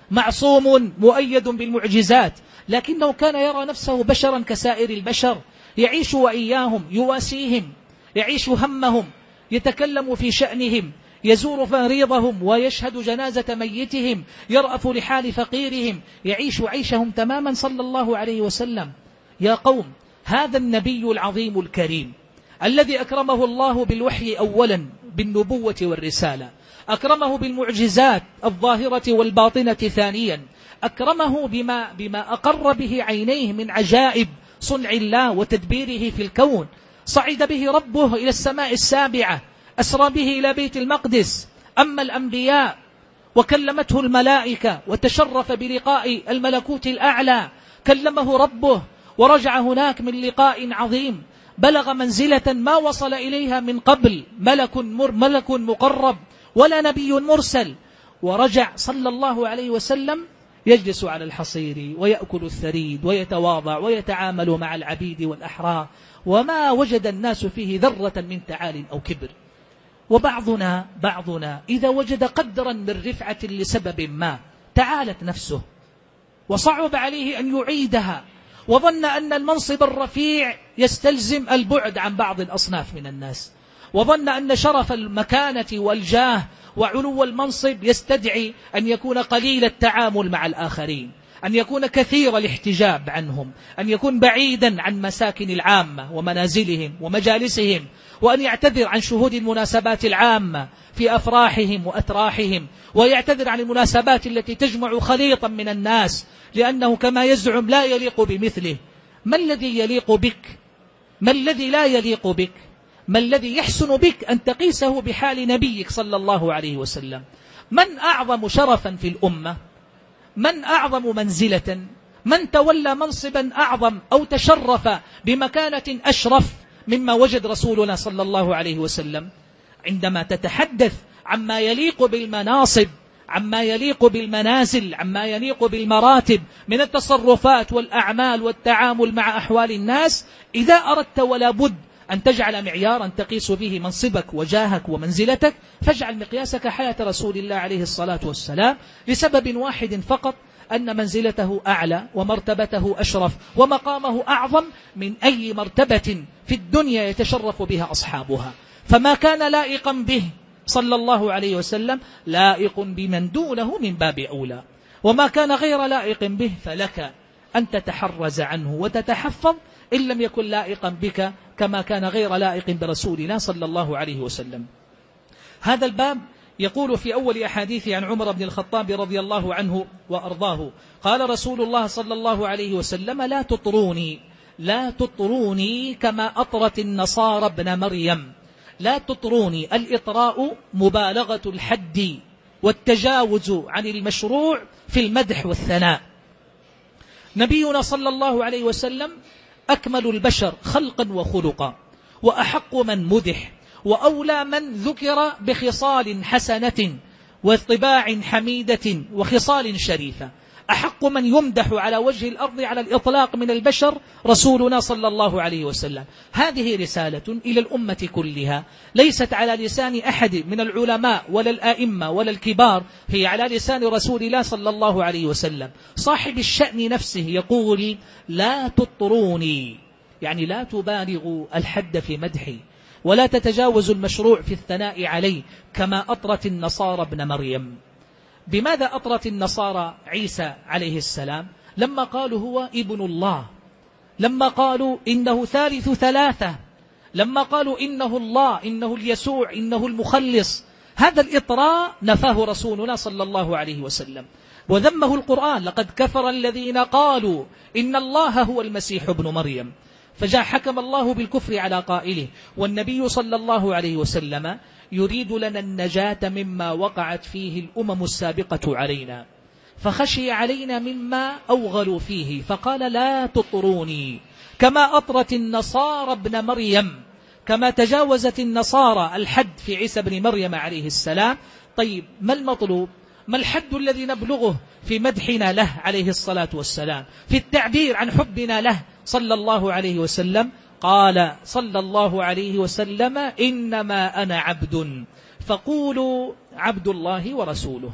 معصوم مؤيد بالمعجزات، لكنه كان يرى نفسه بشرا كسائر البشر، يعيش وإياهم، يواسيهم، يعيش همهم، يتكلم في شأنهم، يزور مريضهم ويشهد جنازة ميتهم، يرأف لحال فقيرهم، يعيش عيشهم تماما صلى الله عليه وسلم. يا قوم، هذا النبي العظيم الكريم الذي أكرمه الله بالوحي أولا بالنبوة والرسالة، أكرمه بالمعجزات الظاهرة والباطنة ثانيا، أكرمه بما, بما أقر به عينيه من عجائب صنع الله وتدبيره في الكون، صعد به ربه إلى السماء السابعة، أسرى به إلى بيت المقدس، أما الأنبياء وكلمته الملائكة وتشرف بلقاء الملكوت الأعلى، كلمه ربه ورجع هناك من لقاء عظيم، بلغ منزلة ما وصل إليها من قبل ملك, مر ملك مقرب ولا نبي مرسل، ورجع صلى الله عليه وسلم يجلس على الحصير ويأكل الثريد ويتواضع ويتعامل مع العبيد والأحرار، وما وجد الناس فيه ذرة من تعال أو كبر. وبعضنا بعضنا إذا وجد قدرا من رفعة لسبب ما تعالت نفسه وصعب عليه أن يعيدها، وظن أن المنصب الرفيع يستلزم البعد عن بعض الأصناف من الناس، وظن أن شرف المكانة والجاه وعلو المنصب يستدعي أن يكون قليل التعامل مع الآخرين، أن يكون كثير الاحتجاب عنهم، أن يكون بعيدا عن مساكن العامة ومنازلهم ومجالسهم، وأن يعتذر عن شهود المناسبات العامة في أفراحهم وأتراحهم، ويعتذر عن المناسبات التي تجمع خليطا من الناس، لأنه كما يزعم لا يليق بمثله. ما الذي يليق بك؟ ما الذي لا يليق بك؟ ما الذي يحسن بك أن تقيسه بحال نبيك صلى الله عليه وسلم؟ من أعظم شرفا في الأمة؟ من أعظم منزلة؟ من تولى منصبا أعظم أو تشرف بمكانة أشرف مما وجد رسولنا صلى الله عليه وسلم؟ عندما تتحدث عما يليق بالمناصب، عما يليق بالمنازل، عما يليق بالمراتب من التصرفات والأعمال والتعامل مع أحوال الناس، إذا أردت ولا بد أن تجعل معيارا تقيس به منصبك وجاهك ومنزلتك، فاجعل مقياسك حياة رسول الله عليه الصلاة والسلام، لسبب واحد فقط، أن منزلته أعلى ومرتبته أشرف ومقامه أعظم من أي مرتبة في الدنيا يتشرف بها أصحابها. فما كان لائقا به صلى الله عليه وسلم لائق بمن دونه من باب أولى، وما كان غير لائق به فلك أن تتحرز عنه وتتحفظ إن لم يكن لائقا بك كما كان غير لائق برسولنا صلى الله عليه وسلم. هذا الباب يقول في أول أحاديث عن عمر بن الخطاب رضي الله عنه وأرضاه، قال رسول الله صلى الله عليه وسلم: لا تطروني لا تطروني كما أطرت النصارى ابن مريم، لا تطروني. الإطراء مبالغة الحد والتجاوز عن المشروع في المدح والثناء. نبينا صلى الله عليه وسلم أكمل البشر خلقا وخلقا، وأحق من مدح، وأولى من ذكر بخصال حسنة وطباع حميدة وخصال شريفة. أحق من يمدح على وجه الأرض على الإطلاق من البشر رسولنا صلى الله عليه وسلم. هذه رسالة إلى الأمة كلها، ليست على لسان أحد من العلماء ولا الآئمة ولا الكبار، هي على لسان رسول الله صلى الله عليه وسلم. صاحب الشأن نفسه يقول: لا تطروني، يعني لا تبالغوا الحد في مدحي، ولا تتجاوزوا المشروع في الثناء عليه كما أطرت النصارى ابن مريم. بماذا أطرت النصارى عيسى عليه السلام؟ لما قالوا هو ابن الله، لما قالوا إنه ثالث ثلاثة، لما قالوا إنه الله، إنه اليسوع، إنه المخلص. هذا الإطراء نفاه رسولنا صلى الله عليه وسلم وذمه القرآن: لقد كفر الذين قالوا إن الله هو المسيح ابن مريم. فجاء حكم الله بالكفر على قائله، والنبي صلى الله عليه وسلم يريد لنا النجاة مما وقعت فيه الأمم السابقة علينا، فخشي علينا مما أوغلوا فيه، فقال: لا تطروني، كما أطرت النصارى ابن مريم، كما تجاوزت النصارى الحد في عيسى بن مريم عليه السلام. طيب، ما المطلوب؟ ما الحد الذي نبلغه في مدحنا له عليه الصلاة والسلام، في التعبير عن حبنا له صلى الله عليه وسلم؟ قال صلى الله عليه وسلم: إنما أنا عبد فقولوا عبد الله ورسوله.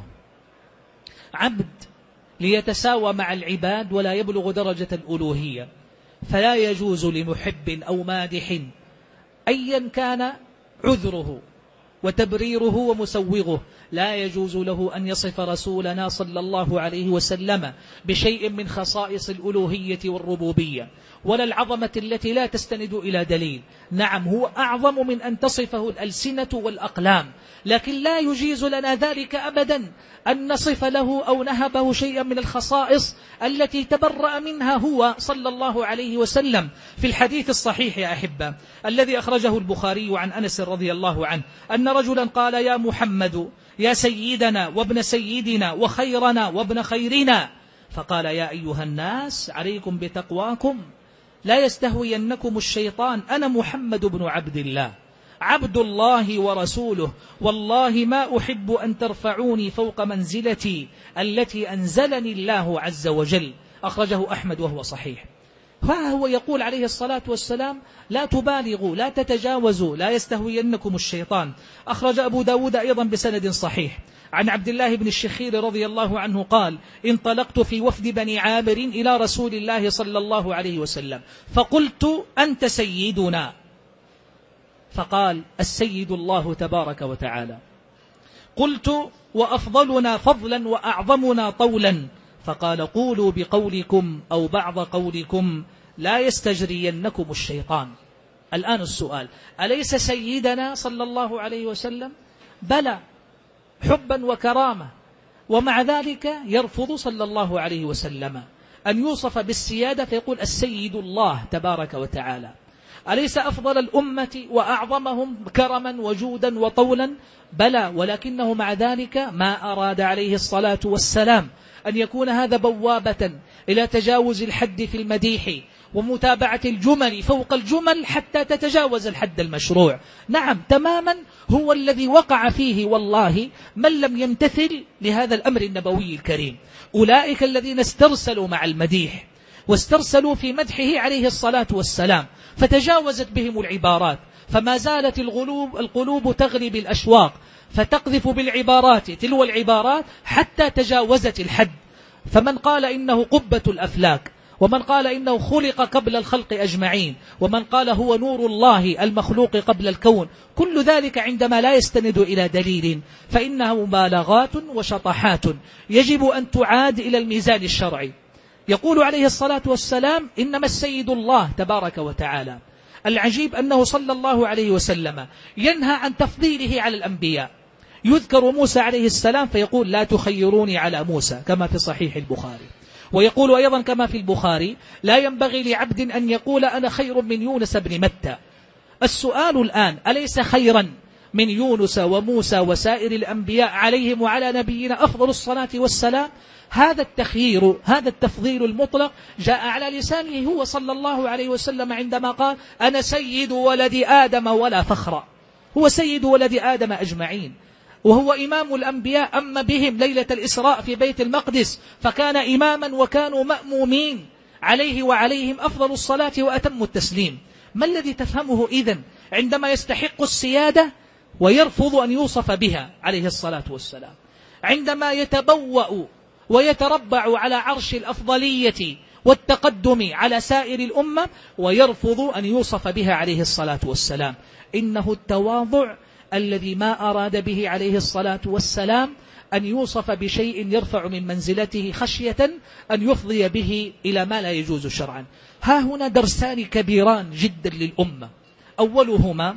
عبد ليتساوى مع العباد ولا يبلغ درجة الألوهية، فلا يجوز لمحب أو مادح أيا كان عذره وتبريره ومسوغه، لا يجوز له أن يصف رسولنا صلى الله عليه وسلم بشيء من خصائص الألوهية والربوبية ولا العظمة التي لا تستند إلى دليل. نعم، هو أعظم من أن تصفه الألسنة والأقلام، لكن لا يجيز لنا ذلك أبدا أن نصف له أو نهبه شيئا من الخصائص التي تبرأ منها هو صلى الله عليه وسلم. في الحديث الصحيح يا أحبة الذي أخرجه البخاري عن أنس رضي الله عنه أن رجلا قال: يا محمد، يا سيدنا وابن سيدنا وخيرنا وابن خيرنا. فقال: يا أيها الناس، عليكم بتقواكم، لا يستهوينكم الشيطان، أنا محمد بن عبد الله، عبد الله ورسوله، والله ما أحب أن ترفعوني فوق منزلتي التي أنزلني الله عز وجل. أخرجه أحمد وهو صحيح. فهو يقول عليه الصلاة والسلام: لا تبالغوا، لا تتجاوزوا، لا يستهوينكم الشيطان. أخرج أبو داود أيضا بسند صحيح عن عبد الله بن الشخير رضي الله عنه قال: انطلقت في وفد بني عامر إلى رسول الله صلى الله عليه وسلم، فقلت: أنت سيدنا. فقال: السيد الله تبارك وتعالى. قلت: وأفضلنا فضلا وأعظمنا طولا. فقال: قولوا بقولكم أو بعض قولكم، لا يستجرينكم الشيطان. الآن السؤال: أليس سيدنا صلى الله عليه وسلم؟ بلى، حبا وكرامة، ومع ذلك يرفض صلى الله عليه وسلم أن يوصف بالسيادة، فيقول: السيد الله تبارك وتعالى. أليس أفضل الأمة وأعظمهم كرما وجودا وطولا؟ بلى، ولكنه مع ذلك ما أراد عليه الصلاة والسلام أن يكون هذا بوابة إلى تجاوز الحد في المديح ومتابعة الجمل فوق الجمل حتى تتجاوز الحد المشروع. نعم، تماما هو الذي وقع فيه والله من لم يمتثل لهذا الأمر النبوي الكريم. أولئك الذين استرسلوا مع المديح واسترسلوا في مدحه عليه الصلاة والسلام، فتجاوزت بهم العبارات، فما زالت القلوب, القلوب تغلب الأشواق، فتقذف بالعبارات تلو العبارات حتى تجاوزت الحد. فمن قال إنه قبة الأفلاك، ومن قال إنه خلق قبل الخلق أجمعين، ومن قال هو نور الله المخلوق قبل الكون، كل ذلك عندما لا يستند إلى دليل فإنها مبالغات وشطحات يجب أن تعاد إلى الميزان الشرعي. يقول عليه الصلاة والسلام: إنما السيد الله تبارك وتعالى. العجيب أنه صلى الله عليه وسلم ينهى عن تفضيله على الأنبياء. يذكر موسى عليه السلام فيقول: لا تخيروني على موسى، كما في صحيح البخاري. ويقول أيضا كما في البخاري: لا ينبغي لعبد أن يقول أنا خير من يونس بن متى. السؤال الآن: أليس خيرا من يونس وموسى وسائر الأنبياء عليهم وعلى نبينا أفضل الصلاة والسلام؟ هذا التخيير، هذا التفضيل المطلق جاء على لسانه هو صلى الله عليه وسلم عندما قال: أنا سيد ولد آدم ولا فخر. هو سيد ولد آدم أجمعين، وهو إمام الأنبياء، أما بهم ليلة الإسراء في بيت المقدس فكان إماما وكانوا مأمومين عليه وعليهم أفضل الصلاة وأتم التسليم. ما الذي تفهمه إذن عندما يستحق السيادة ويرفض أن يوصف بها عليه الصلاة والسلام، عندما يتبوأ ويتربع على عرش الأفضلية والتقدم على سائر الأمة ويرفض أن يوصف بها عليه الصلاة والسلام؟ إنه التواضع الذي ما أراد به عليه الصلاة والسلام أن يوصف بشيء يرفع من منزلته خشية أن يفضي به إلى ما لا يجوز شرعا. ها هنا درسان كبيران جدا للأمة. أولهما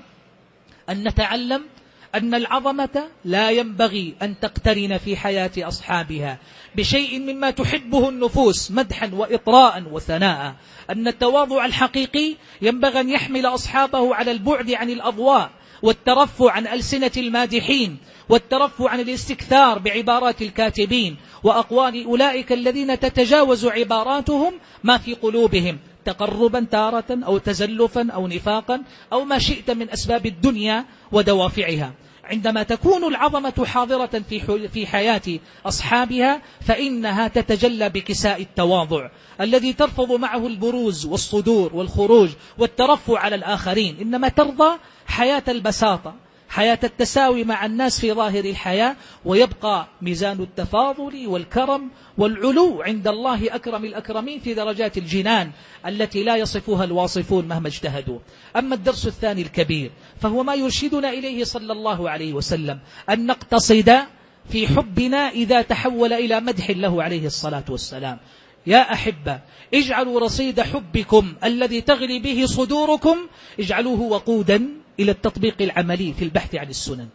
أن نتعلم أن العظمة لا ينبغي أن تقترن في حياة أصحابها بشيء مما تحبه النفوس مدحا وإطراء وثناء. أن التواضع الحقيقي ينبغي أن يحمل أصحابه على البعد عن الأضواء والترفع عن ألسنة المادحين والترفع عن الاستكثار بعبارات الكاتبين وأقوال أولئك الذين تتجاوز عباراتهم ما في قلوبهم تقربا تارة أو تزلفا أو نفاقا أو ما شئت من أسباب الدنيا ودوافعها. عندما تكون العظمة حاضرة في في حياة أصحابها فإنها تتجلى بكساء التواضع الذي ترفض معه البروز والصدور والخروج والترفع على الآخرين، إنما ترضى حياة البساطة، حياة التساوي مع الناس في ظاهر الحياة، ويبقى ميزان التفاضل والكرم والعلو عند الله أكرم الأكرمين في درجات الجنان التي لا يصفها الواصفون مهما اجتهدوا. أما الدرس الثاني الكبير فهو ما يرشدنا إليه صلى الله عليه وسلم، أن نقتصد في حبنا إذا تحول إلى مدح له عليه الصلاة والسلام. يا أحبة، اجعلوا رصيد حبكم الذي تغلي به صدوركم اجعلوه وقودا إلى التطبيق العملي في البحث عن السنن.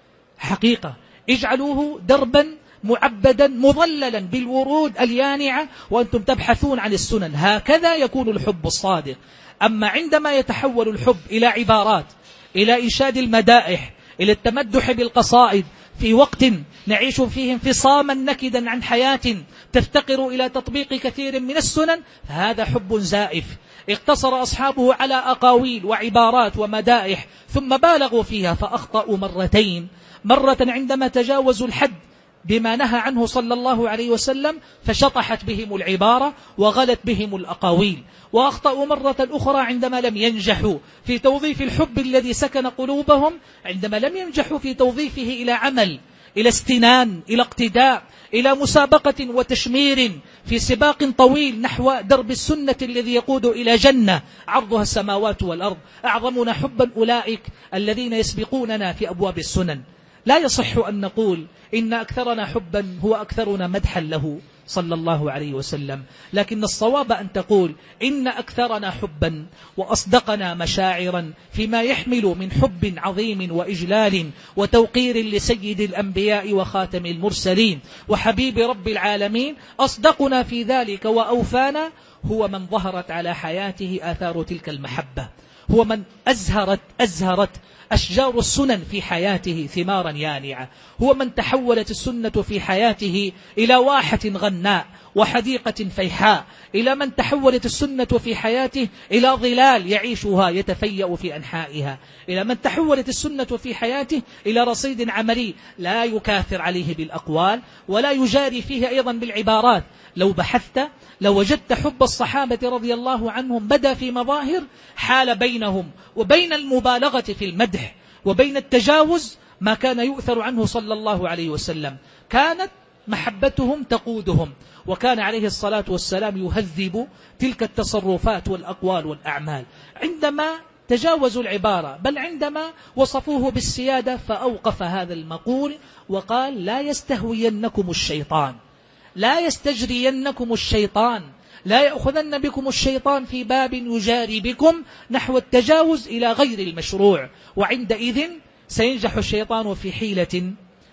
حقيقة اجعلوه دربا معبدا مظللا بالورود اليانعة وأنتم تبحثون عن السنن. هكذا يكون الحب الصادق. أما عندما يتحول الحب إلى عبارات، إلى إنشاد المدائح، إلى التمدح بالقصائد في وقت نعيش فيه انفصاما نكدا عن حياة تفتقر إلى تطبيق كثير من السنن، فهذا حب زائف. اقتصر أصحابه على أقاويل وعبارات ومدائح ثم بالغوا فيها فأخطأوا مرتين. مرة عندما تجاوزوا الحد بما نهى عنه صلى الله عليه وسلم فشطحت بهم العبارة وغلت بهم الأقاويل، وأخطأوا مرة أخرى عندما لم ينجحوا في توظيف الحب الذي سكن قلوبهم، عندما لم ينجحوا في توظيفه إلى عمل، إلى استنان، إلى اقتداء، إلى مسابقة وتشمير في سباق طويل نحو درب السنة الذي يقود إلى جنة عرضها السماوات والأرض. أعظمنا حبا أولئك الذين يسبقوننا في أبواب السنن. لا يصح أن نقول إن أكثرنا حبا هو أكثرنا مدحا له صلى الله عليه وسلم، لكن الصواب أن تقول إن أكثرنا حبا وأصدقنا مشاعرا فيما يحمل من حب عظيم وإجلال وتوقير لسيد الأنبياء وخاتم المرسلين وحبيب رب العالمين. أصدقنا في ذلك وأوفانا هو من ظهرت على حياته آثار تلك المحبة، هو من أزهرت أزهرت أشجار السنن في حياته ثمارا يانعة، هو من تحولت السنة في حياته إلى واحة غناء وحديقة فيحاء، إلى من تحولت السنة في حياته إلى ظلال يعيشها يتفيأ في أنحائها، إلى من تحولت السنة في حياته إلى رصيد عملي لا يكاثر عليه بالأقوال ولا يجاري فيه أيضا بالعبارات. لو بحثت لو وجدت حب الصحابة رضي الله عنهم بدا في مظاهر حال بينهم وبين المبالغة في المدح وبين التجاوز ما كان يؤثر عنه صلى الله عليه وسلم. كانت محبتهم تقودهم، وكان عليه الصلاة والسلام يهذب تلك التصرفات والأقوال والأعمال. عندما تجاوزوا العبارة بل عندما وصفوه بالسيادة فأوقف هذا المقول وقال: لا يستهوينكم الشيطان، لا يستجرينكم الشيطان، لا يأخذن بكم الشيطان في باب يجاري بكم نحو التجاوز إلى غير المشروع، وعندئذ سينجح الشيطان في حيلة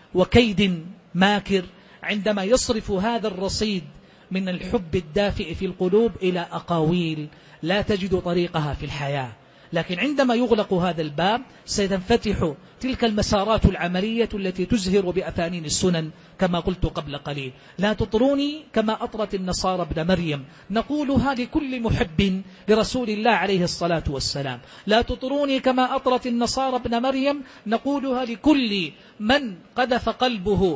وكيد ماكر عندما يصرف هذا الرصيد من الحب الدافئ في القلوب إلى أقاويل لا تجد طريقها في الحياة، لكن عندما يغلق هذا الباب ستنفتح تلك المسارات العملية التي تزهر بأفانين السنن كما قلت قبل قليل. لا تطروني كما أطرت النصارى ابن مريم، نقولها لكل محب لرسول الله عليه الصلاة والسلام. لا تطروني كما أطرت النصارى ابن مريم، نقولها لكل من قذف قلبه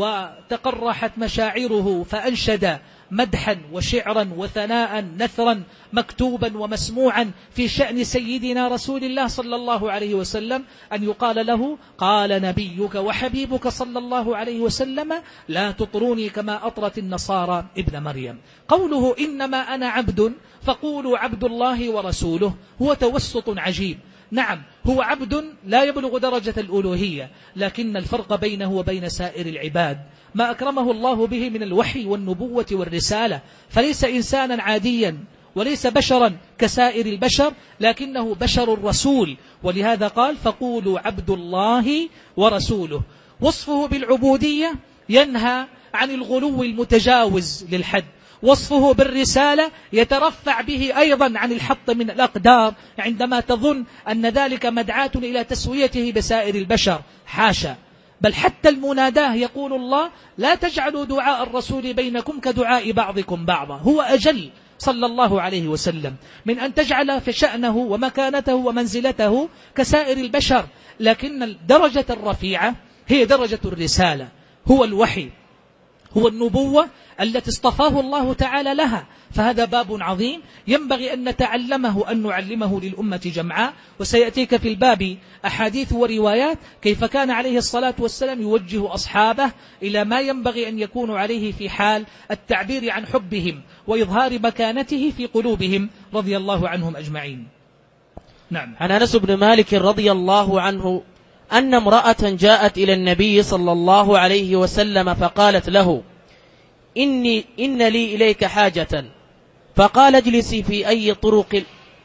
وتقرحت مشاعره فأنشد مدحا وشعرا وثناء نثرا مكتوبا ومسموعا في شأن سيدنا رسول الله صلى الله عليه وسلم، أن يقال له: قال نبيك وحبيبك صلى الله عليه وسلم: لا تطروني كما أطرت النصارى ابن مريم. قوله إنما أنا عبد فقولوا عبد الله ورسوله هو توسط عجيب. نعم، هو عبد لا يبلغ درجة الألوهية، لكن الفرق بينه وبين سائر العباد ما أكرمه الله به من الوحي والنبوة والرسالة، فليس إنسانا عاديا وليس بشرا كسائر البشر، لكنه بشر رسول، ولهذا قال: فقولوا عبد الله ورسوله. وصفه بالعبودية ينهى عن الغلو المتجاوز للحد، وصفه بالرسالة يترفع به أيضا عن الحط من الأقدار عندما تظن أن ذلك مدعاة إلى تسويته بسائر البشر، حاشا، بل حتى المناداه يقول الله: لا تجعلوا دعاء الرسول بينكم كدعاء بعضكم بعضا. هو أجل صلى الله عليه وسلم من أن تجعل في شأنه ومكانته ومنزلته كسائر البشر، لكن الدرجة الرفيعة هي درجة الرسالة، هو الوحي، هو النبوة التي اصطفاه الله تعالى لها. فهذا باب عظيم ينبغي أن نتعلمه، أن نعلمه للأمة جمعاء. وسيأتيك في الباب أحاديث وروايات كيف كان عليه الصلاة والسلام يوجه أصحابه إلى ما ينبغي أن يكونوا عليه في حال التعبير عن حبهم وإظهار مكانته في قلوبهم رضي الله عنهم أجمعين. نعم.
عن أنس بن مالك رضي الله عنه أن امرأة جاءت إلى النبي صلى الله عليه وسلم فقالت له: إني إن لي إليك حاجة، فقال: اجلسي في أي طرق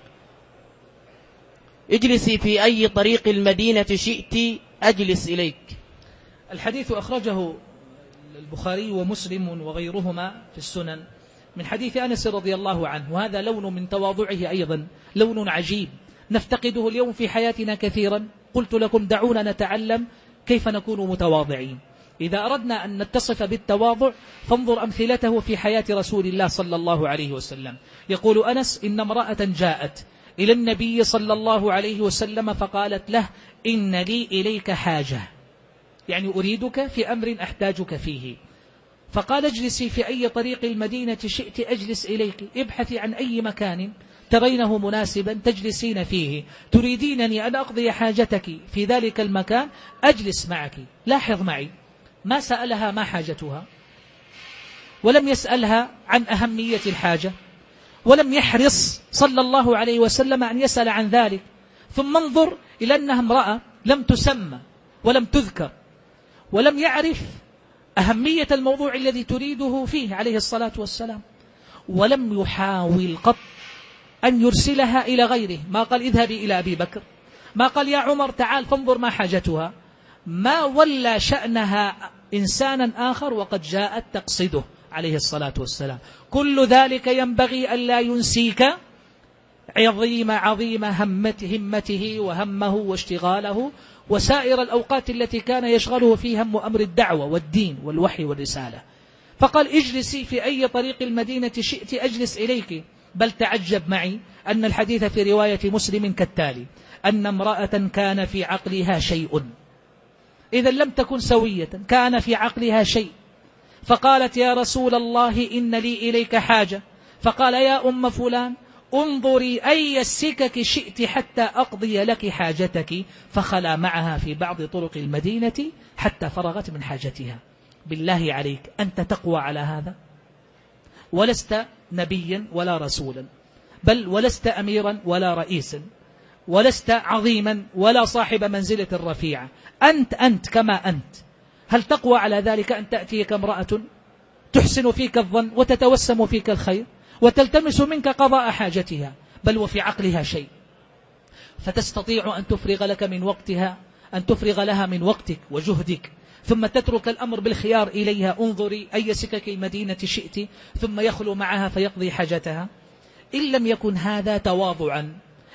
اجلسي في أي طريق المدينة شئت أجلس إليك.
الحديث أخرجه البخاري ومسلم وغيرهما في السنن من حديث أنس رضي الله عنه، وهذا لون من تواضعه أيضا، لون عجيب نفتقده اليوم في حياتنا كثيرا. قلت لكم دعونا نتعلم كيف نكون متواضعين. إذا أردنا أن نتصف بالتواضع فانظر أمثلته في حياة رسول الله صلى الله عليه وسلم. يقول أنس: إن امرأة جاءت إلى النبي صلى الله عليه وسلم فقالت له: إن لي إليك حاجة، يعني أريدك في أمر أحتاجك فيه. فقال: اجلسي في أي طريق المدينة شئت أجلس إليك، ابحثي عن أي مكان ترينه مناسبا تجلسين فيه، تريدينني أن أقضي حاجتك في ذلك المكان أجلس معك. لاحظ معي، ما سألها ما حاجتها، ولم يسألها عن أهمية الحاجة، ولم يحرص صلى الله عليه وسلم أن يسأل عن ذلك. ثم انظر إلى أنها امرأة لم تسمى ولم تذكر، ولم يعرف أهمية الموضوع الذي تريده فيه عليه الصلاة والسلام، ولم يحاول قط أن يرسلها إلى غيره. ما قال: اذهبي إلى أبي بكر، ما قال: يا عمر تعال فانظر ما حاجتها، ما ولى شأنها إنسانا آخر وقد جاءت تقصده عليه الصلاة والسلام. كل ذلك ينبغي أن لا ينسيك عظيم عظيم همته, همته وهمه واشتغاله وسائر الأوقات التي كان يشغله فيها هم أمر الدعوة والدين والوحي والرسالة. فقال: اجلسي في أي طريق المدينة شئت أجلس إليك. بل تعجب معي أن الحديث في رواية مسلم كالتالي: أن امرأة كان في عقلها شيء، إذا لم تكن سوية، كان في عقلها شيء، فقالت: يا رسول الله إن لي إليك حاجة. فقال: يا أم فلان انظري أي السكك شئت حتى أقضي لك حاجتك. فخلا معها في بعض طرق المدينة حتى فرغت من حاجتها. بالله عليك، أنت تقوى على هذا؟ ولست نبيا ولا رسولا، بل ولست أميرا ولا رئيسا، ولست عظيما ولا صاحب منزلة رفيعة، أنت أنت كما أنت. هل تقوى على ذلك أن تأتيك امرأة تحسن فيك الظن وتتوسم فيك الخير وتلتمس منك قضاء حاجتها، بل وفي عقلها شيء، فتستطيع أن تفرغ لك من وقتها، أن تفرغ لها من وقتك وجهدك، ثم تترك الأمر بالخيار إليها: انظري أي سكك المدينة شئت، ثم يخلو معها فيقضي حاجتها؟ إن لم يكن هذا تواضعا،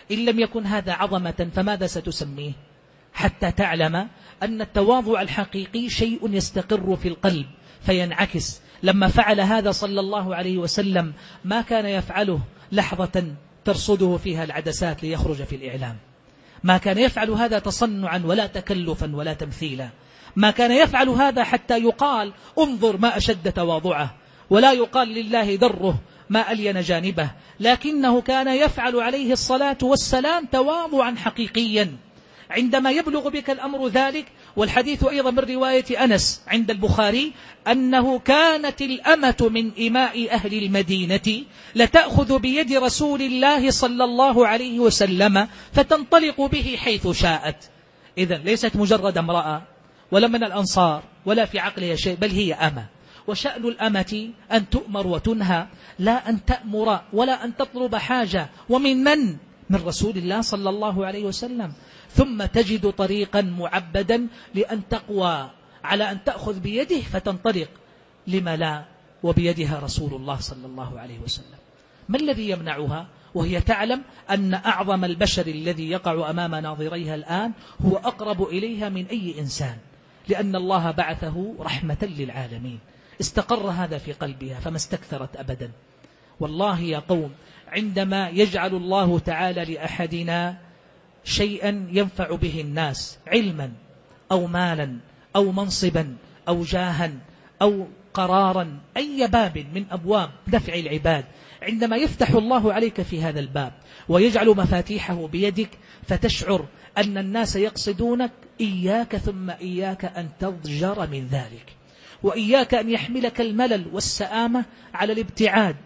إن لم يكن هذا عظمة فماذا ستسميه؟ حتى تعلم أن التواضع الحقيقي شيء يستقر في القلب فينعكس. لما فعل هذا صلى الله عليه وسلم ما كان يفعله لحظة ترصده فيها العدسات ليخرج في الإعلام، ما كان يفعل هذا تصنعا ولا تكلفا ولا تمثيلا، ما كان يفعل هذا حتى يقال انظر ما أشد تواضعه، ولا يقال لله دره ما ألين جانبه، لكنه كان يفعل عليه الصلاة والسلام تواضعا حقيقيا. عندما يبلغ بك الأمر ذلك، والحديث أيضا من رواية أنس عند البخاري أنه كانت الأمة من إماء أهل المدينة لتأخذ بيد رسول الله صلى الله عليه وسلم فتنطلق به حيث شاءت. إذن ليست مجرد امرأة ولا من الأنصار ولا في عقلها شيء، بل هي أمة، وشأن الأمة أن تؤمر وتنهى، لا أن تأمر ولا أن تطلب حاجة. ومن من؟ من رسول الله صلى الله عليه وسلم. ثم تجد طريقا معبدا لأن تقوى على أن تأخذ بيده فتنطلق، لما لا وبيدها رسول الله صلى الله عليه وسلم. ما الذي يمنعها وهي تعلم أن أعظم البشر الذي يقع أمام ناظريها الآن هو أقرب إليها من أي إنسان، لأن الله بعثه رحمة للعالمين. استقر هذا في قلبها فما استكثرت أبدا. والله يا قوم، عندما يجعل الله تعالى لأحدنا شيئا ينفع به الناس، علما أو مالا أو منصبا أو جاها أو قرارا، أي باب من أبواب نفع العباد، عندما يفتح الله عليك في هذا الباب ويجعل مفاتيحه بيدك فتشعر أن الناس يقصدونك، إياك ثم إياك أن تضجر من ذلك، وإياك أن يحملك الملل والسآمة على الابتعاد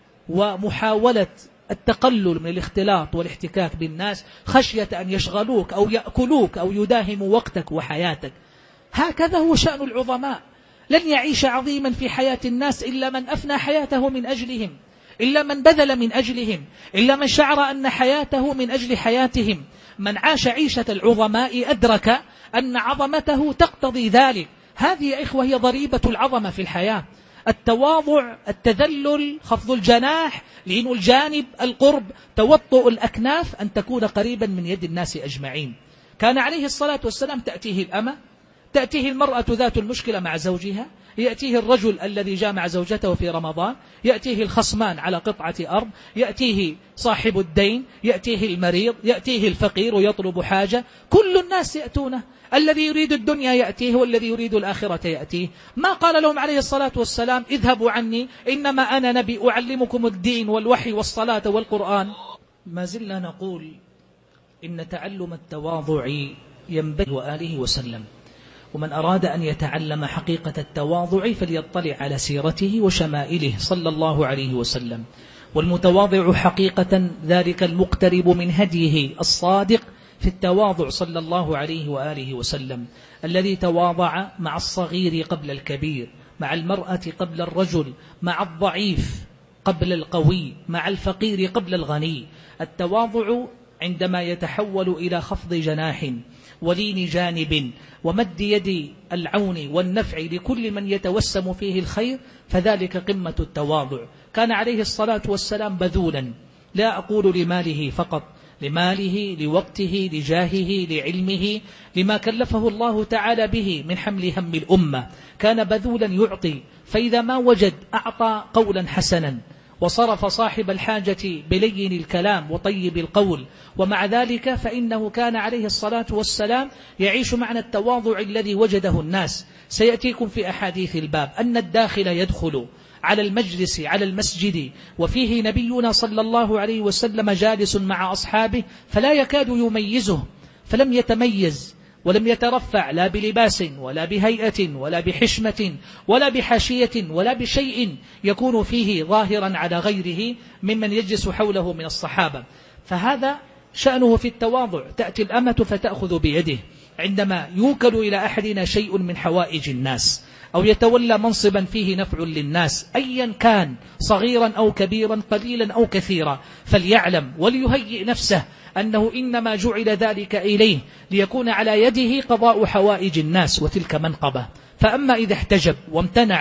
ومحاولة التقلل من الاختلاط والاحتكاك بالناس خشية أن يشغلوك أو يأكلوك أو يداهموا وقتك وحياتك. هكذا هو شأن العظماء. لن يعيش عظيما في حياة الناس إلا من أفنى حياته من أجلهم، إلا من بذل من أجلهم، إلا من شعر أن حياته من أجل حياتهم. من عاش عيشة العظماء أدرك أن عظمته تقتضي ذلك. هذه يا إخوة هي ضريبة العظمة في الحياة: التواضع، التذلل، خفض الجناح، لين الجانب، القرب، توطؤ الأكناف، أن تكون قريبا من يد الناس أجمعين. كان عليه الصلاة والسلام تأتيه الأمة، تأتيه المرأة ذات المشكلة مع زوجها، يأتيه الرجل الذي جامع زوجته في رمضان، يأتيه الخصمان على قطعة أرض، يأتيه صاحب الدين، يأتيه المريض، يأتيه الفقير ويطلب حاجة، كل الناس يأتونه. الذي يريد الدنيا يأتيه والذي يريد الآخرة يأتيه. ما قال لهم عليه الصلاة والسلام اذهبوا عني إنما أنا نبي أعلمكم الدين والوحي والصلاة والقرآن. ما زلنا نقول إن تعلم التواضع ينبغي وآله وسلم، ومن أراد أن يتعلم حقيقة التواضع فليطلع على سيرته وشمائله صلى الله عليه وسلم. والمتواضع حقيقة ذلك المقترب من هديه الصادق في التواضع صلى الله عليه وآله وسلم، الذي تواضع مع الصغير قبل الكبير، مع المرأة قبل الرجل، مع الضعيف قبل القوي، مع الفقير قبل الغني. التواضع عندما يتحول إلى خفض جناح ولين جانب ومد يد العون والنفع لكل من يتوسم فيه الخير، فذلك قمة التواضع. كان عليه الصلاة والسلام بذولا، لا أقول لماله فقط، لماله، لوقته، لجاهه، لعلمه، لما كلفه الله تعالى به من حمل هم الأمة. كان بذولا يعطي، فإذا ما وجد أعطى قولا حسنا، وصرف صاحب الحاجة بلين الكلام وطيب القول. ومع ذلك فإنه كان عليه الصلاة والسلام يعيش معنى التواضع الذي وجده الناس. سيأتيكم في أحاديث الباب أن الداخل يدخل على المجلس على المسجد وفيه نبينا صلى الله عليه وسلم جالس مع أصحابه فلا يكاد يميزه، فلم يتميز ولم يترفع لا بلباس ولا بهيئة ولا بحشمة ولا بحاشية ولا بشيء يكون فيه ظاهرا على غيره ممن يجلس حوله من الصحابة. فهذا شأنه في التواضع. تأتي الأمة فتأخذ بيده عندما يوكل إلى أحدنا شيء من حوائج الناس أو يتولى منصبا فيه نفع للناس أيا كان، صغيرا أو كبيرا، قليلا أو كثيرا، فليعلم وليهيئ نفسه أنه إنما جعل ذلك إليه ليكون على يده قضاء حوائج الناس، وتلك منقبة. فأما إذا احتجب وامتنع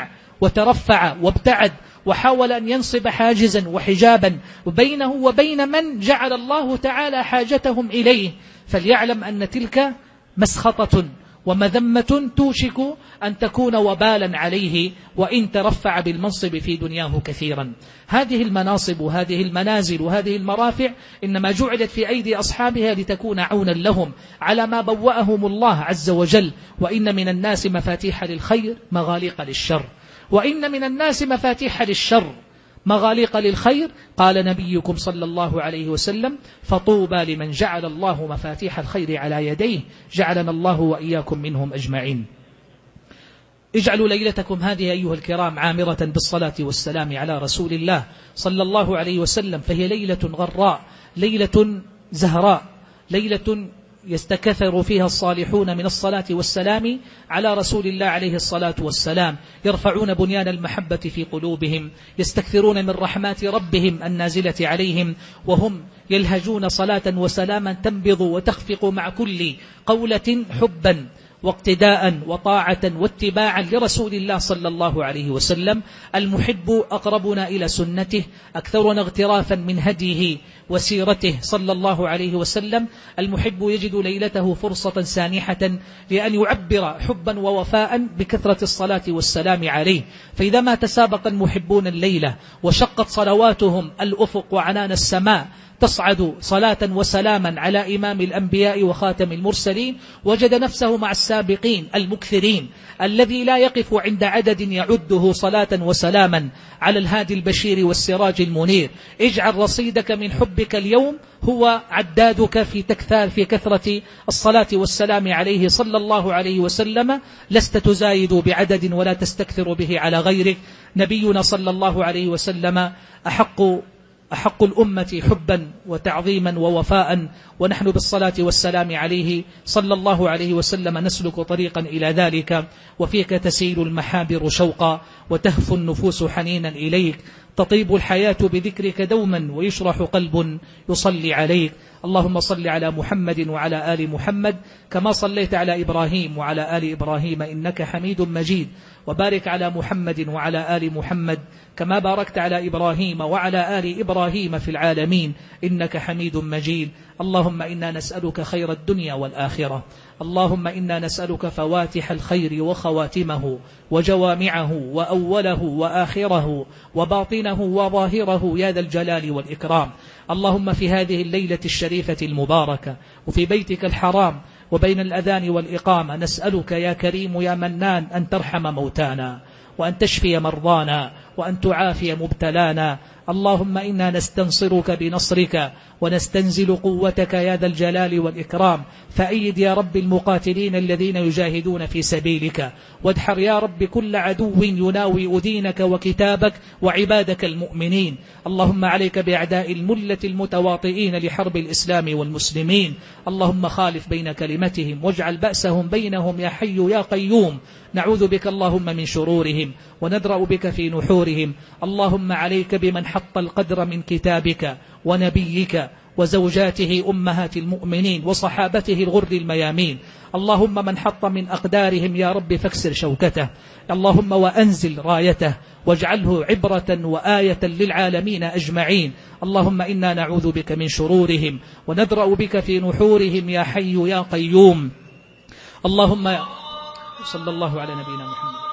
وترفع وابتعد وحاول أن ينصب حاجزا وحجابا بينه وبين من جعل الله تعالى حاجتهم إليه، فليعلم أن تلك مسخطة ومذمة توشك أن تكون وبالا عليه وإن ترفع بالمنصب في دنياه كثيرا. هذه المناصب وهذه المنازل وهذه المرافع إنما جعلت في أيدي أصحابها لتكون عونا لهم على ما بوأهم الله عز وجل. وإن من الناس مفاتيح للخير مغاليق للشر، وإن من الناس مفاتيح للشر مغاليق للخير. قال نبيكم صلى الله عليه وسلم: فطوبى لمن جعل الله مفاتيح الخير على يديه، جعلنا الله وإياكم منهم أجمعين. اجعلوا ليلتكم هذه أيها الكرام عامرة بالصلاة والسلام على رسول الله صلى الله عليه وسلم، فهي ليلة غراء، ليلة زهراء، ليلة يستكثر فيها الصالحون من الصلاة والسلام على رسول الله عليه الصلاة والسلام، يرفعون بنيان المحبة في قلوبهم، يستكثرون من رحمات ربهم النازلة عليهم، وهم يلهجون صلاة وسلاما تنبض وتخفق مع كل قولة حبا واقتداء وطاعة واتباعا لرسول الله صلى الله عليه وسلم. المحب أقربنا إلى سنته، أكثرنا اغترافا من هديه وسيرته صلى الله عليه وسلم. المحب يجد ليلته فرصة سانحة لأن يعبر حبا ووفاء بكثرة الصلاة والسلام عليه. فإذا ما تسابق المحبون الليلة وشقت صلواتهم الأفق وعنان السماء تصعد صلاة وسلاما على إمام الأنبياء وخاتم المرسلين، وجد نفسه مع السابقين المكثرين الذي لا يقف عند عدد يعده صلاة وسلاما على الهادي البشير والسراج المنير. اجعل رصيدك من حبك اليوم هو عدادك في تكثار في كثرة الصلاة والسلام عليه صلى الله عليه وسلم، لست تزايد بعدد ولا تستكثر به على غيرك. نبينا صلى الله عليه وسلم أحق أحق الأمة حبا وتعظيما ووفاء، ونحن بالصلاة والسلام عليه صلى الله عليه وسلم نسلك طريقا إلى ذلك. وفيك تسيل المحابر شوقا وتهفو النفوس حنينا إليك، تطيب الحياة بذكرك دوما ويشرح قلب يصلي عليك. اللهم صل على محمد وعلى آل محمد كما صليت على إبراهيم وعلى آل إبراهيم إنك حميد مجيد، وبارك على محمد وعلى آل محمد كما باركت على إبراهيم وعلى آل إبراهيم في العالمين إنك حميد مجيد. اللهم إنا نسألك خير الدنيا والآخرة، اللهم إنا نسألك فواتح الخير وخواتمه وجوامعه وأوله وآخره وباطنه وظاهره يا ذا الجلال والإكرام. اللهم في هذه الليلة الشريفة المباركة وفي بيتك الحرام وبين الأذان والإقامة نسألك يا كريم يا منان أن ترحم موتانا وأن تشفي مرضانا وأن تعافي مبتلانا. اللهم إنا نستنصرك بنصرك ونستنزل قوتك يا ذا الجلال والإكرام، فأيد يا رب المقاتلين الذين يجاهدون في سبيلك، وادحر يا رب كل عدو يناوي دينك وكتابك وعبادك المؤمنين. اللهم عليك بأعداء الملة المتواطئين لحرب الإسلام والمسلمين، اللهم خالف بين كلمتهم واجعل بأسهم بينهم يا حي يا قيوم. نعوذ بك اللهم من شرورهم وندرأ بك في نحورهم. اللهم عليك بمن حط القدر من كتابك ونبيك وزوجاته أمهات المؤمنين وصحابته الغر الميامين. اللهم من حط من أقدارهم يا رب فاكسر شوكته، اللهم وأنزل رايته واجعله عبرة وآية للعالمين أجمعين. اللهم إنا نعوذ بك من شرورهم وندرأ بك في نحورهم يا حي يا قيوم. اللهم صلى الله على نبينا محمد.